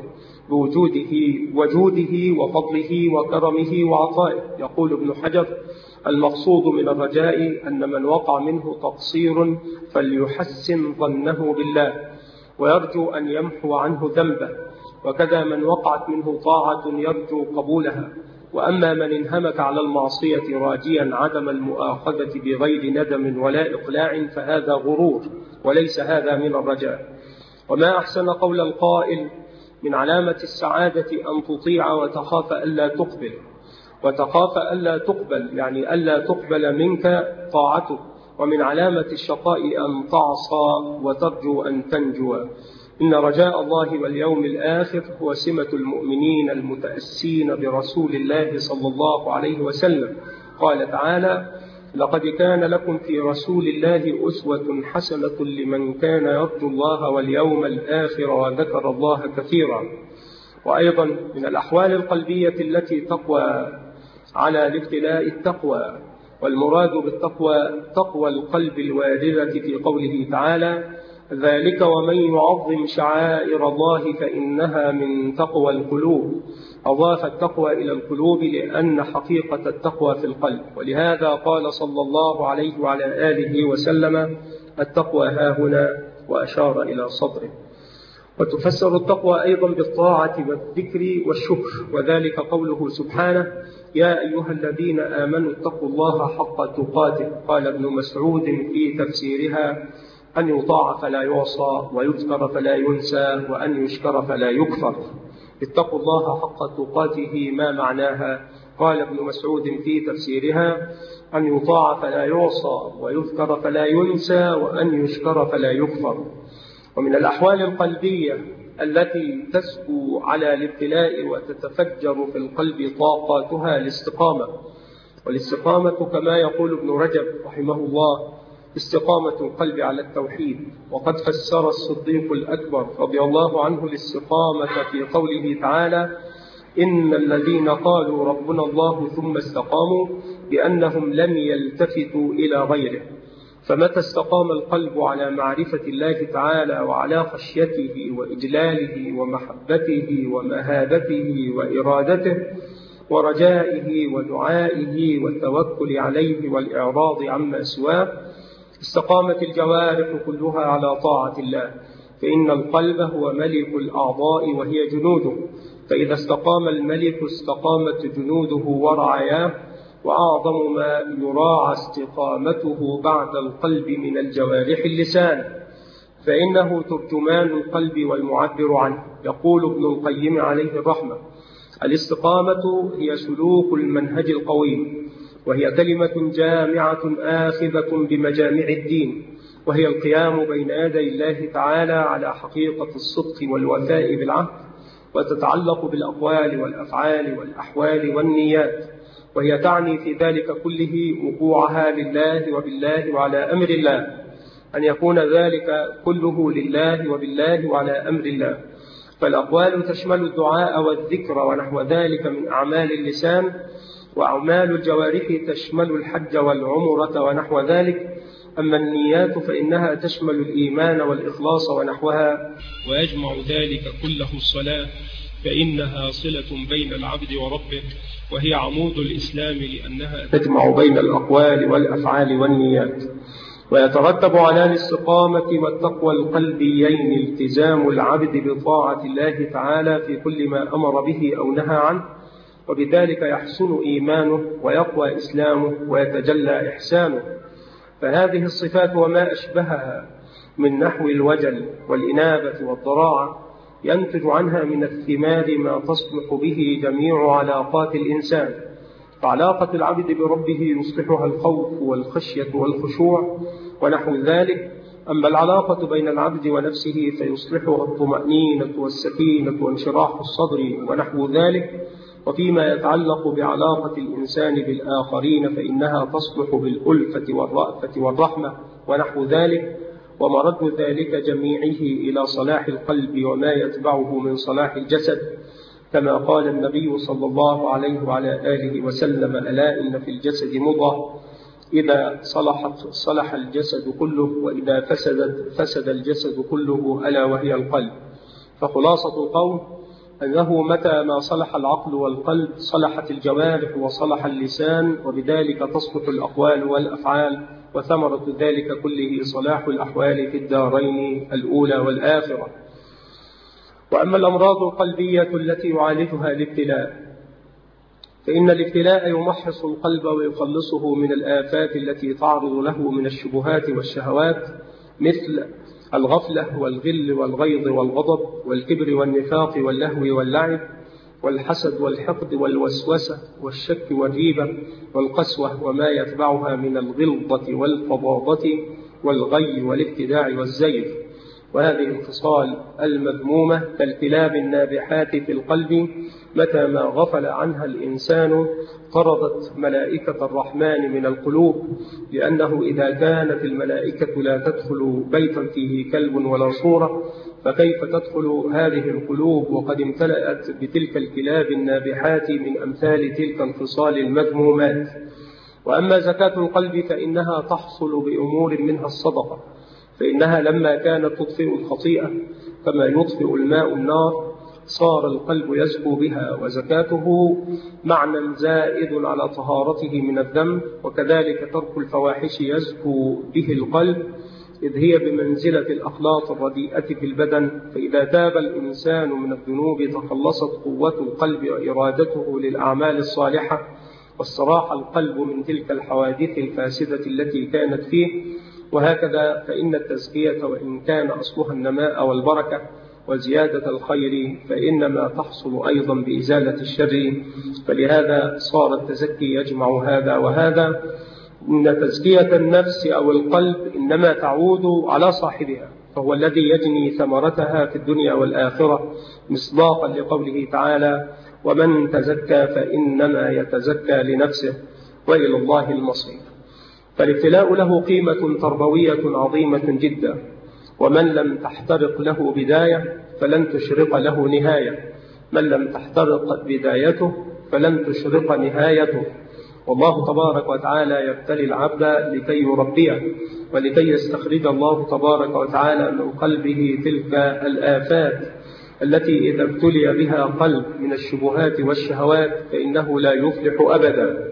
وجوده وفضله وكرمه وعطائه. يقول ابن حجر: المقصود من الرجاء أن من وقع منه تقصير فليحسن ظنه بالله ويرجو أن يمحو عنه ذنبه، وكذا من وقعت منه طاعة يرجو قبولها. وأما من انهمك على المعصية راجيا عدم المؤاخذة بغير ندم ولا إقلاع فهذا غرور، وليس هذا من الرجاء. وما أحسن قول القائل: من علامة السعادة أن تطيع وتخاف ألا تقبل. وتخاف ألا تقبل يعني ألا تقبل منك طاعته. ومن علامة الشقاء أن تعصى وترجو أن تنجو. إن رجاء الله واليوم الآخر هو سمة المؤمنين المتأسين برسول الله صلى الله عليه وسلم. قال تعالى: لقد كان لكم في رسول الله أسوة حسنة لمن كان يرجو الله واليوم الآخر وذكر الله كثيرا. وأيضا من الأحوال القلبية التي تقوى على الابتلاء التقوى، والمراد بالتقوى تقوى القلب الواردة في قوله تعالى: ذلك ومن يعظم شعائر الله فإنها من تقوى القلوب. أضاف التقوى إلى القلوب لأن حقيقة التقوى في القلب، ولهذا قال صلى الله عليه وعلى آله وسلم: التقوى هاهنا، وأشار إلى صدره. وتفسر التقوى أيضا بالطاعة والذكر والشكر، وذلك قوله سبحانه: يا أيها الذين آمنوا اتقوا الله حق تقاته. قال ابن مسعود في تفسيرها: أن يطاع فلا يعصى، ويذكر فلا ينسى، وأن يشكر فلا يكفر. اتقوا الله حق تقاته ما معناها؟ قال ابن مسعود في تفسيرها: أن يطاع فلا يعصى، ويذكر فلا ينسى، وأن يشكر فلا يكفر. ومن الأحوال القلبية التي تسكو على الابتلاء وتتفجر في القلب طاقاتها الاستقامة. والاستقامة كما يقول ابن رجب رحمه الله: استقامة القلب على التوحيد. وقد فسر الصديق الأكبر رضي الله عنه الاستقامة في قوله تعالى: إن الذين قالوا ربنا الله ثم استقاموا بأنهم لم يلتفتوا إلى غيره. فمتى استقام القلب على معرفة الله تعالى وعلى خشيته وإجلاله ومحبته ومهابته وإرادته ورجائه ودعائه والتوكل عليه والإعراض عما سواه، استقامت الجوارح كلها على طاعة الله. فإن القلب هو ملك الأعضاء وهي جنوده، فإذا استقام الملك استقامت جنوده ورعاياه. وأعظم ما يراعى استقامته بعد القلب من الجوارح اللسان، فإنه ترجمان القلب والمعبر عنه. يقول ابن القيم عليه الرحمة: الاستقامة هي سلوك المنهج القويم، وهي كلمة جامعة آخذة بمجامع الدين، وهي القيام بين يدي الله تعالى على حقيقة الصدق والوفاء بالعهد، وتتعلق بالأقوال والأفعال والأحوال والنيات، وهي تعني في ذلك كله وقوعها لله وبالله وعلى أمر الله، أن يكون ذلك كله لله وبالله وعلى أمر الله. فالأقوال تشمل الدعاء والذكر ونحو ذلك من أعمال اللسان، وأعمال الجوارح تشمل الحج والعمرة ونحو ذلك. أما النيات فإنها تشمل الإيمان والإخلاص ونحوها، ويجمع ذلك كله الصلاة، فإنها صلة بين العبد وربه، وهي عمود الإسلام لأنها تجمع بين الأقوال والأفعال والنيات. ويترتب على الاستقامة والتقوى القلبيين التزام العبد بطاعة الله تعالى في كل ما أمر به أو نهى عنه، وبذلك يحسن إيمانه ويقوى إسلامه ويتجلى إحسانه. فهذه الصفات وما أشبهها من نحو الوجل والإنابة والضراعة ينتج عنها من الثمار ما تصلح به جميع علاقات الإنسان. فعلاقة العبد بربه يصلحها الخوف والخشية والخشوع ونحو ذلك. أما العلاقة بين العبد ونفسه فيصلحها الطمأنينة والسكينة وانشراح الصدر ونحو ذلك. وفيما يتعلق بعلاقة الإنسان بالآخرين فإنها تصلح بالألفة والرأفة والرحمة ونحو ذلك. ومرد ذلك جميعه إلى صلاح القلب وما يتبعه من صلاح الجسد، كما قال النبي صلى الله عليه وعلى آله وسلم: ألا إن في الجسد مضغة إذا صلحت صلح الجسد كله وإذا فسدت فسد الجسد كله ألا وهي القلب. فخلاصة القول أنه متى ما صلح العقل والقلب صلحت الجوارح وصلح اللسان، وبذلك تصلح الأقوال والأفعال، وثمرة ذلك كله صلاح الأحوال في الدارين الأولى والآخرة. وأما الأمراض القلبية التي يعالجها الابتلاء فإن الابتلاء يمحص القلب ويخلصه من الآفات التي تعرض له من الشبهات والشهوات، مثل الغفلة والغل والغيظ والغضب والكبر والنفاق واللهو واللعب والحسد والحقد والوسوسة والشك والريبة والقسوة وما يتبعها من الغلظة والفظاظة والغي والابتداع والزيف. وهذه الخصال المذمومة كالكلاب النابحات في القلب متى ما غفل عنها الإنسان طردت ملائكة الرحمن من القلوب، لأنه إذا كانت الملائكة لا تدخل بيتا فيه كلب ولا صورة فكيف تدخل هذه القلوب وقد امتلأت بتلك الكلاب النابحات من أمثال تلك الخصال المذمومات. وأما زكاة القلب فإنها تحصل بأمور منها الصدقة، فإنها لما كانت تطفئ الخطيئة كما يطفئ الماء النار صار القلب يزكو بها، وزكاته معنى زائد على طهارته من الذنب. وكذلك ترك الفواحش يزكو به القلب، إذ هي بمنزلة الأخلاط الرديئة في البدن، فإذا تاب الإنسان من الذنوب تخلصت قوة القلب وإرادته للأعمال الصالحة، واستراح القلب من تلك الحوادث الفاسدة التي كانت فيه. وهكذا فإن التزكية وإن كان أصلها النماء والبركة وزيادة الخير فإنما تحصل أيضا بإزالة الشر، فلهذا صار التزكي يجمع هذا وهذا. إن تزكية النفس أو القلب إنما تعود على صاحبها، فهو الذي يجني ثمرتها في الدنيا والآخرة، مصداقا لقوله تعالى: ومن تزكى فإنما يتزكى لنفسه وإلى الله المصير. فالابتلاء له قيمة تربوية عظيمة جدا، ومن لم تحترق له بداية فلن تشرق له نهاية، من لم تحترق بدايته فلن تشرق نهايته. والله تبارك وتعالى يبتلي العبد لكي يربيه ولكي يستخرج الله تبارك وتعالى من قلبه تلك الآفات التي إذا ابتلي بها قلب من الشبهات والشهوات فإنه لا يفلح أبدا.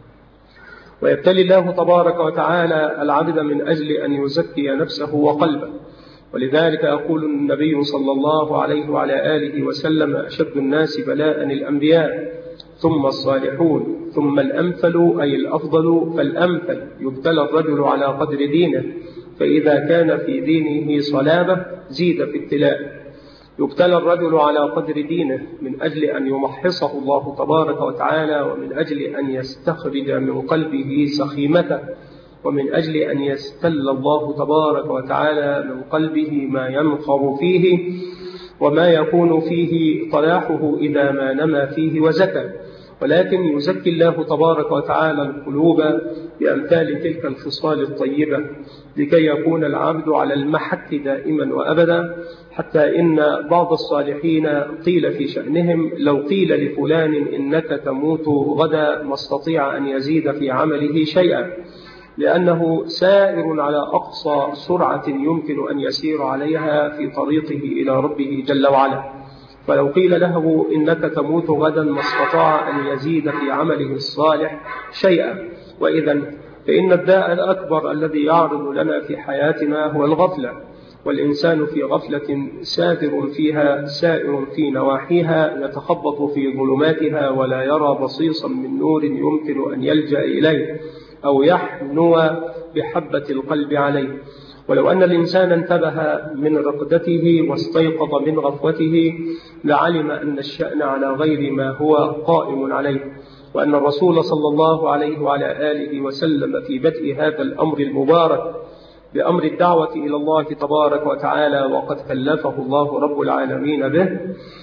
ويبتلي الله تبارك وتعالى العبد من أجل أن يزكي نفسه وقلبه. ولذلك يقول النبي صلى الله عليه وعلى آله وسلم: أشد الناس بلاء الأنبياء ثم الصالحون ثم الأمثل أي الأفضل فالأمثل. يبتلى الرجل على قدر دينه، فإذا كان في دينه صلابة زيد في ابتلاء. يبتلى الرجل على قدر دينه من أجل أن يمحصه الله تبارك وتعالى، ومن أجل أن يستخرج من قلبه سخيمته، ومن أجل أن يستل الله تبارك وتعالى من قلبه ما ينخر فيه وما يكون فيه صلاحه إذا ما نمى فيه وزكى. ولكن يزكي الله تبارك وتعالى القلوب بأمثال تلك الخصال الطيبة لكي يكون العبد على المحك دائما وأبدا، حتى إن بعض الصالحين قيل في شأنهم: لو قيل لفلان إنك تموت غدا ما استطيع أن يزيد في عمله شيئا، لأنه سائر على أقصى سرعة يمكن أن يسير عليها في طريقه إلى ربه جل وعلا. فلو قيل له إنك تموت غدا ما استطاع أن يزيد في عمله الصالح شيئا. وإذا فإن الداء الأكبر الذي يعرض لنا في حياتنا هو الغفلة، والإنسان في غفلة سادر فيها سائر في نواحيها، يتخبط في ظلماتها ولا يرى بصيصا من نور يمكن أن يلجأ إليه أو يحنو بحبة القلب عليه. ولو أن الإنسان انتبه من رقدته واستيقظ من غفوته لعلم أن الشأن على غير ما هو قائم عليه، وأن الرسول صلى الله عليه وعلى آله وسلم في بدء هذا الأمر المبارك بأمر الدعوة إلى الله تبارك وتعالى، وقد كلفه الله رب العالمين به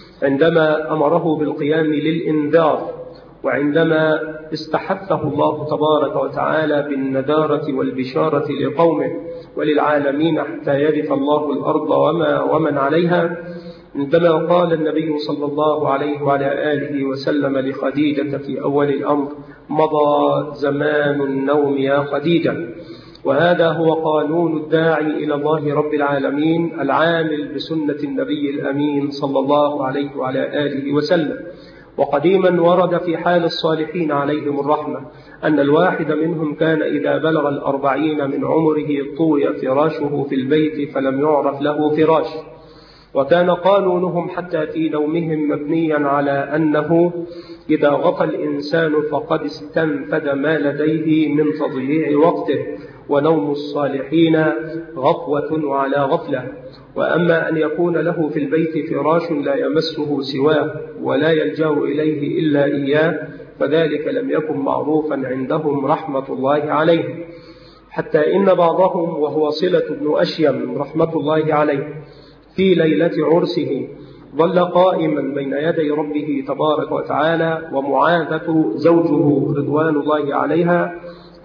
عندما أمره بالقيام للإنذار، وعندما استحثه الله تبارك وتعالى بالنذارة والبشارة لقومه وللعالمين حتى يرث الله الأرض ومن عليها، عندما قال النبي صلى الله عليه وعلى آله وسلم لخديجة في أول الأمر: مضى زمان النوم يا خديجة. وهذا هو قانون الداعي إلى الله رب العالمين العامل بسنة النبي الأمين صلى الله عليه وعلى آله وسلم. وقديما ورد في حال الصالحين عليهم الرحمة أن الواحد منهم كان إذا بلغ 40 من عمره طوي فراشه في البيت فلم يعرف له فراش، وكان قانونهم حتى في نومهم مبنيا على أنه إذا غفى الإنسان فقد استنفد ما لديه من تضييع وقته، ونوم الصالحين غفوة وعلى غفلة. وأما أن يكون له في البيت فراش لا يمسه سواه ولا يلجأ إليه إلا إياه، فذلك لم يكن معروفا عندهم رحمة الله عليهم، حتى إن بعضهم وهو صلة بن أشيم رحمة الله عليه في ليلة عرسه ظل قائما بين يدي ربه تبارك وتعالى، ومعاذة زوجه رضوان الله عليها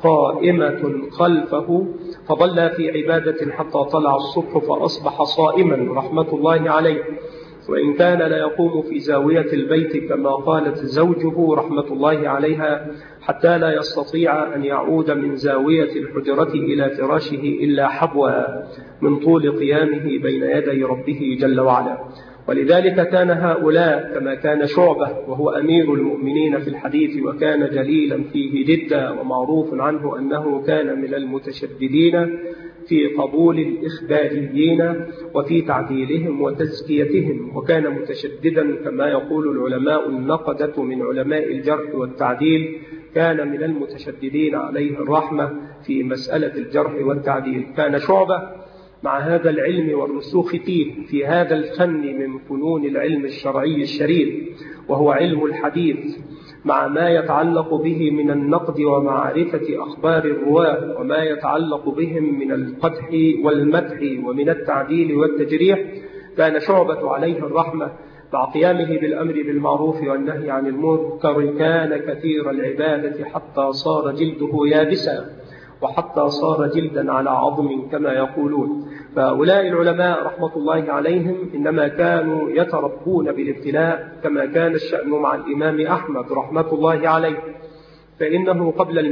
قائمة خلفه، فظل في عبادة حتى طلع الصبح فأصبح صائما رحمة الله عليه. وإن كان لا يقوم في زاوية البيت كما قالت زوجه رحمة الله عليها، حتى لا يستطيع أن يعود من زاوية الحجرة إلى فراشه إلا حبوا من طول قيامه بين يدي ربه جل وعلا. ولذلك كان هؤلاء كما كان شعبة وهو أمير المؤمنين في الحديث وكان جليلا فيه جدا، ومعروف عنه أنه كان من المتشددين في قبول الإخباريين وفي تعديلهم وتزكيتهم، وكان متشددا كما يقول العلماء النقدة من علماء الجرح والتعديل، كان من المتشددين عليه الرحمة في مسألة الجرح والتعديل. كان شعبة مع هذا العلم والرسوخ فيه في هذا الفن من فنون العلم الشرعي الشريف وهو علم الحديث، مع ما يتعلق به من النقد ومعرفة أخبار الرواة وما يتعلق بهم من القدح والمدح ومن التعديل والتجريح، كان شعبة عليه الرحمة مع قيامه بالأمر بالمعروف والنهي عن المنكر كان كثير العبادة حتى صار جلده يابسا، وحتى صار جلدا على عظم كما يقولون. فهؤلاء العلماء رحمة الله عليهم إنما كانوا يتربون بالابتلاء، كما كان الشأن مع الإمام أحمد رحمة الله عليه، فإنه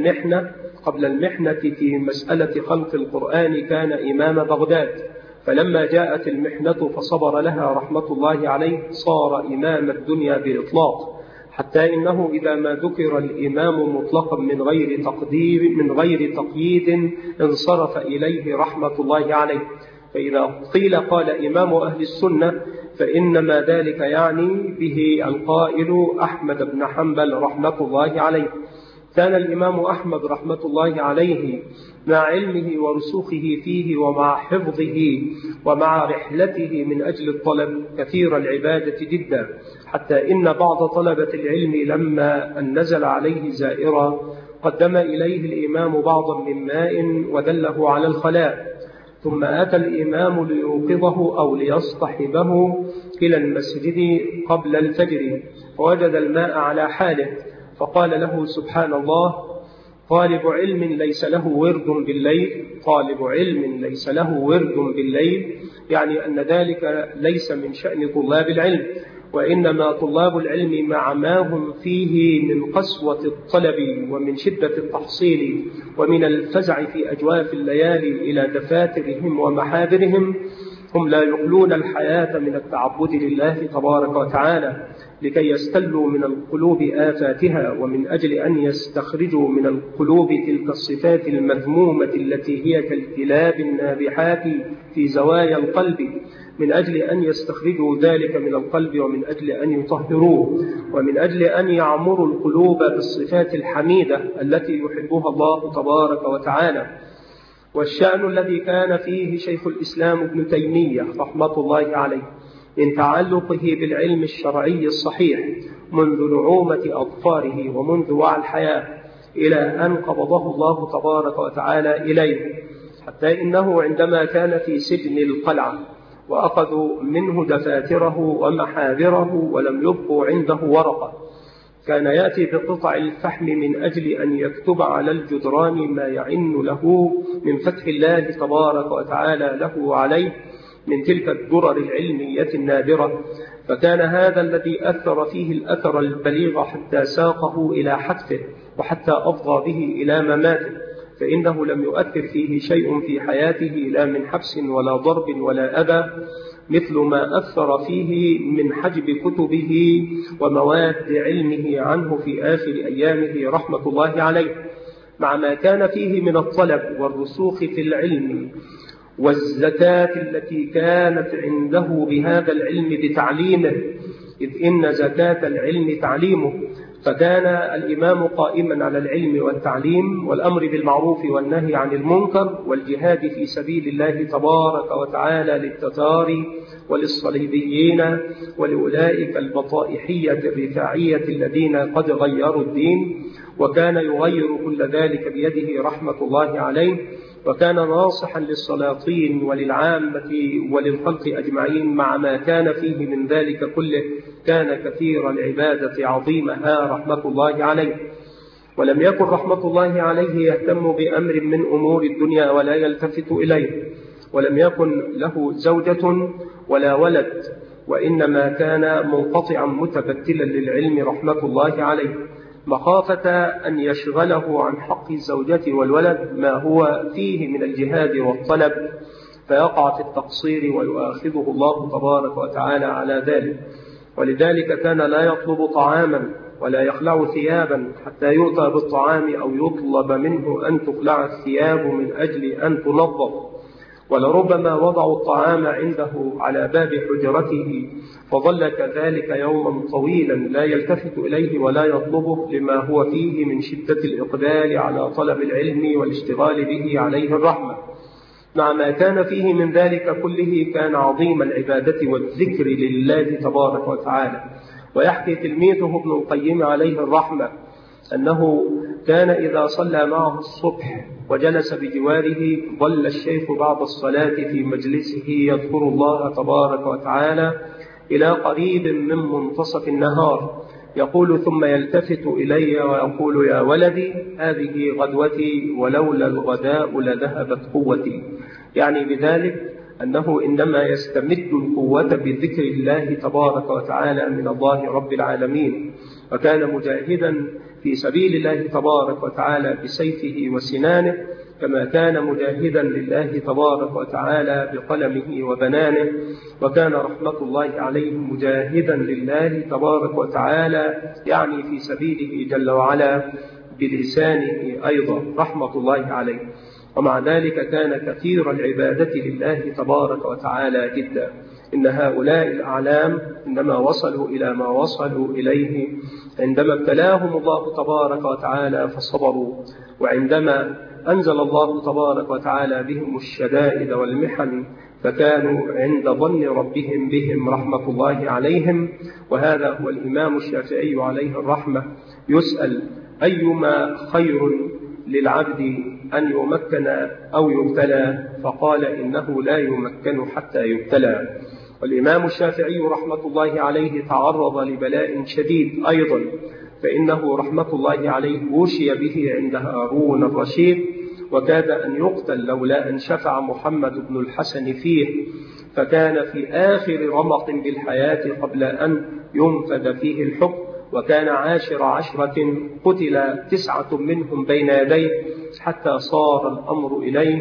قبل المحنة في مسألة خلق القرآن كان إمام بغداد، فلما جاءت المحنة فصبر لها رحمة الله عليه صار إمام الدنيا بإطلاق، حتى إنه إذا ما ذكر الإمام مطلقا من غير تقييد انصرف إليه رحمة الله عليه. فإذا قيل قال إمام أهل السنة فإنما ذلك يعني به القائل أحمد بن حنبل رحمة الله عليه. كان الإمام أحمد رحمة الله عليه مع علمه ورسوخه فيه ومع حفظه ومع رحلته من أجل الطلب كثير العبادة جدا، حتى إن بعض طلبة العلم لما أن نزل عليه زائرا قدم إليه الإمام بعضا من ماء ودله على الخلاء، ثم أتى الإمام ليوقظه أو ليصطحبه إلى المسجد قبل الفجر فوجد الماء على حاله، فقال له سبحان الله: طالب علم ليس له ورد بالليل، يعني أن ذلك ليس من شأن طلاب العلم، وإنما طلاب العلم مع ما هم فيه من قسوة الطلب ومن شدة التحصيل ومن الفزع في أجواف الليالي إلى دفاترهم ومحاذرهم، هم لا يخلون الحياة من التعبد لله تبارك وتعالى لكي يستلوا من القلوب آفاتها، ومن أجل أن يستخرجوا من القلوب تلك الصفات المذمومة التي هي كالكلاب النابحات في زوايا القلب، من أجل أن يستخرجوا ذلك من القلب، ومن أجل أن يطهروه، ومن أجل أن يعمروا القلوب بالصفات الحميدة التي يحبها الله تبارك وتعالى. والشأن الذي كان فيه شيخ الإسلام ابن تيمية رحمة الله عليه من تعلقه بالعلم الشرعي الصحيح منذ نعومة أظفاره ومنذ وعي الحياة إلى أن قبضه الله تبارك وتعالى إليه، حتى إنه عندما كان في سجن القلعة وأخذوا منه دفاتره ومحاذره ولم يبقوا عنده ورقة، كان يأتي بقطع الفحم من أجل أن يكتب على الجدران ما يعن له من فتح الله تبارك وتعالى له عليه من تلك الدرر العلمية النادرة. فكان هذا الذي أثر فيه الأثر البليغ حتى ساقه إلى حتفه وحتى أفضى به إلى مماته، فإنه لم يؤثر فيه شيء في حياته لا من حبس ولا ضرب ولا أذى مثل ما أثر فيه من حجب كتبه ومواد علمه عنه في آخر أيامه رحمة الله عليه، مع ما كان فيه من الطلب والرسوخ في العلم والزكاة التي كانت عنده بهذا العلم بتعليمه، إذ إن زكاة العلم تعليمه. فكان الإمام قائما على العلم والتعليم والأمر بالمعروف والنهي عن المنكر والجهاد في سبيل الله تبارك وتعالى للتتار وللصليبيين ولأولئك البطائحية الرفاعية الذين قد غيروا الدين، وكان يغير كل ذلك بيده رحمة الله عليه. وكان ناصحا للسلاطين وللعامة وللخلق أجمعين، مع ما كان فيه من ذلك كله كان كثير العبادة عظيمها رحمة الله عليه. ولم يكن رحمة الله عليه يهتم بأمر من أمور الدنيا ولا يلتفت إليه، ولم يكن له زوجة ولا ولد، وإنما كان منقطعا متبتلا للعلم رحمة الله عليه، مخافة أن يشغله عن حق الزوجة والولد ما هو فيه من الجهاد والطلب فيقع في التقصير ويؤاخذه الله تبارك وتعالى على ذلك. ولذلك كان لا يطلب طعاما ولا يخلع ثيابا حتى يؤتى بالطعام أو يطلب منه أن تخلع الثياب من أجل أن تنظف. ولربما وضعوا الطعام عنده على باب حجرته فظل كذلك يوما طويلا لا يلتفت إليه ولا يطلبه، لما هو فيه من شدة الإقبال على طلب العلم والاشتغال به عليه الرحمة. مع ما كان فيه من ذلك كله كان عظيم العبادة والذكر لله تبارك وتعالى. ويحكي تلميذه ابن القيم عليه الرحمة أنه كان إذا صلى معه الصبح وجلس بجواره ظل الشيخ بعد الصلاة في مجلسه يذكر الله تبارك وتعالى إلى قريب من منتصف النهار، يقول ثم يلتفت إلي ويقول يا ولدي هذه غدوتي ولولا الغداء لذهبت قوتي، يعني بذلك أنه إنما يستمد القوة بذكر الله تبارك وتعالى من الله رب العالمين. وكان مجاهدا في سبيل الله تبارك وتعالى بسيفه وسنانه، كما كان مجاهدا لله تبارك وتعالى بقلمه وبنانه. وكان رحمة الله عليه مجاهدا لله تبارك وتعالى يعني في سبيله جل وعلا بلسانه أيضا رحمة الله عليه. ومع ذلك كان كثير العبادة لله تبارك وتعالى جدا. إن هؤلاء الأعلام إنما وصلوا إلى ما وصلوا إليه عندما ابتلاهم الله تبارك وتعالى فصبروا، وعندما أنزل الله تبارك وتعالى بهم الشدائد والمحن فكانوا عند ظن ربهم بهم رحمة الله عليهم. وهذا هو الإمام الشافعي عليه الرحمة يسأل أيما خير للعبد أن يمكن أو يبتلى، فقال إنه لا يمكن حتى يبتلى. والإمام الشافعي رحمة الله عليه تعرض لبلاء شديد أيضا، فإنه رحمة الله عليه وشي به عند هارون الرشيد وكاد أن يقتل لولا أن شفع محمد بن الحسن فيه، فكان في آخر رمق بالحياة قبل أن ينفذ فيه الحكم، وكان 10 قتل 9 منهم بين يديه حتى صار الأمر إليه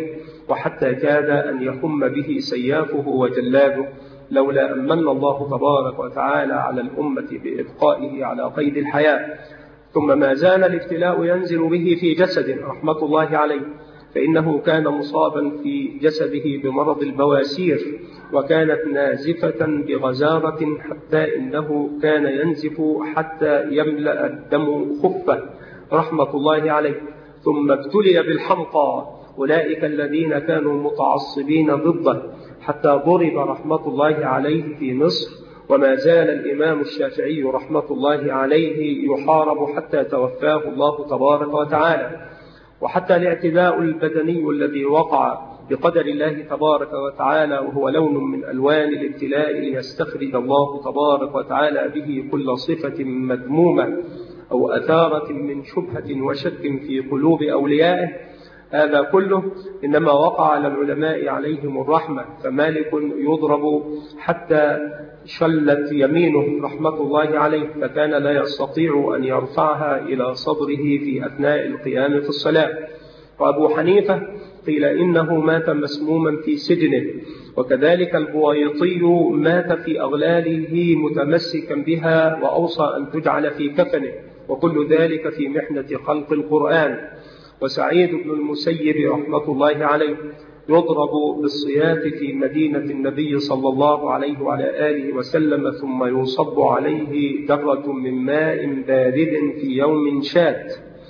وحتى كاد أن يهم به سيافه وجلاده، لولا أن من الله تبارك وتعالى على الأمة بإبقائه على قيد الحياة. ثم ما زال الابتلاء ينزل به في جسد رحمة الله عليه، فإنه كان مصابا في جسده بمرض البواسير، وكانت نازفة بغزارة حتى إنه كان ينزف حتى يملأ الدم خفة رحمة الله عليه. ثم ابتلي بالحمقى، أولئك الذين كانوا متعصبين ضده، حتى ضرب رحمة الله عليه في مصر. وما زال الإمام الشافعي رحمة الله عليه يحارب حتى توفاه الله تبارك وتعالى. وحتى الاعتداء البدني الذي وقع بقدر الله تبارك وتعالى، وهو لون من ألوان الابتلاء ليستخرج الله تبارك وتعالى به كل صفة مذمومة أو أثارة من شبهة وشك في قلوب أوليائه، هذا كله إنما وقع على العلماء عليهم الرحمة. فمالك يضرب حتى شلت يمينه رحمة الله عليه، فكان لا يستطيع أن يرفعها إلى صدره في أثناء القيام في الصلاة. وأبو حنيفة قيل إنه مات مسموما في سجنه، وكذلك البويطي مات في أغلاله متمسكا بها، وأوصى أن تجعل في كفنه، وكل ذلك في محنة خلق القرآن. وسعيد بن المسيب رحمة الله عليه يضرب بالصياط في مدينة النبي صلى الله عليه وعلى آله وسلم، ثم يصب عليه درة من ماء بارد في يوم شات،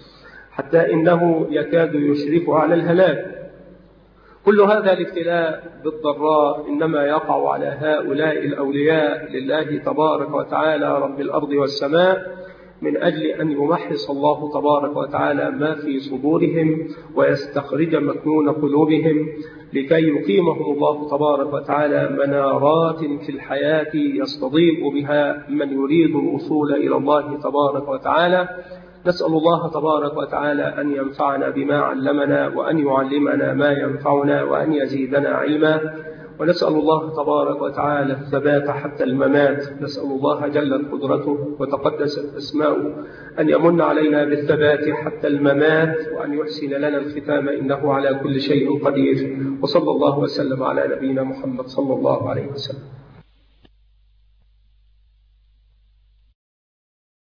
حتى إنه يكاد يشرف على الهلاك. كل هذا الابتلاء بالضراء إنما يقع على هؤلاء الأولياء لله تبارك وتعالى رب الأرض والسماء، من أجل أن يمحص الله تبارك وتعالى ما في صدورهم ويستخرج مكنون قلوبهم، لكي يقيمهم الله تبارك وتعالى منارات في الحياة يستضيء بها من يريد الوصول إلى الله تبارك وتعالى. نسأل الله تبارك وتعالى أن ينفعنا بما علمنا، وأن يعلمنا ما ينفعنا، وأن يزيدنا علما. ونسأل الله تبارك وتعالى الثبات حتى الممات. نسأل الله جلت قدرته وتقدست أسماؤه أن يمن علينا بالثبات حتى الممات، وأن يحسن لنا الختام، إنه على كل شيء قدير. وصلى الله وسلم على نبينا محمد صلى الله عليه وسلم.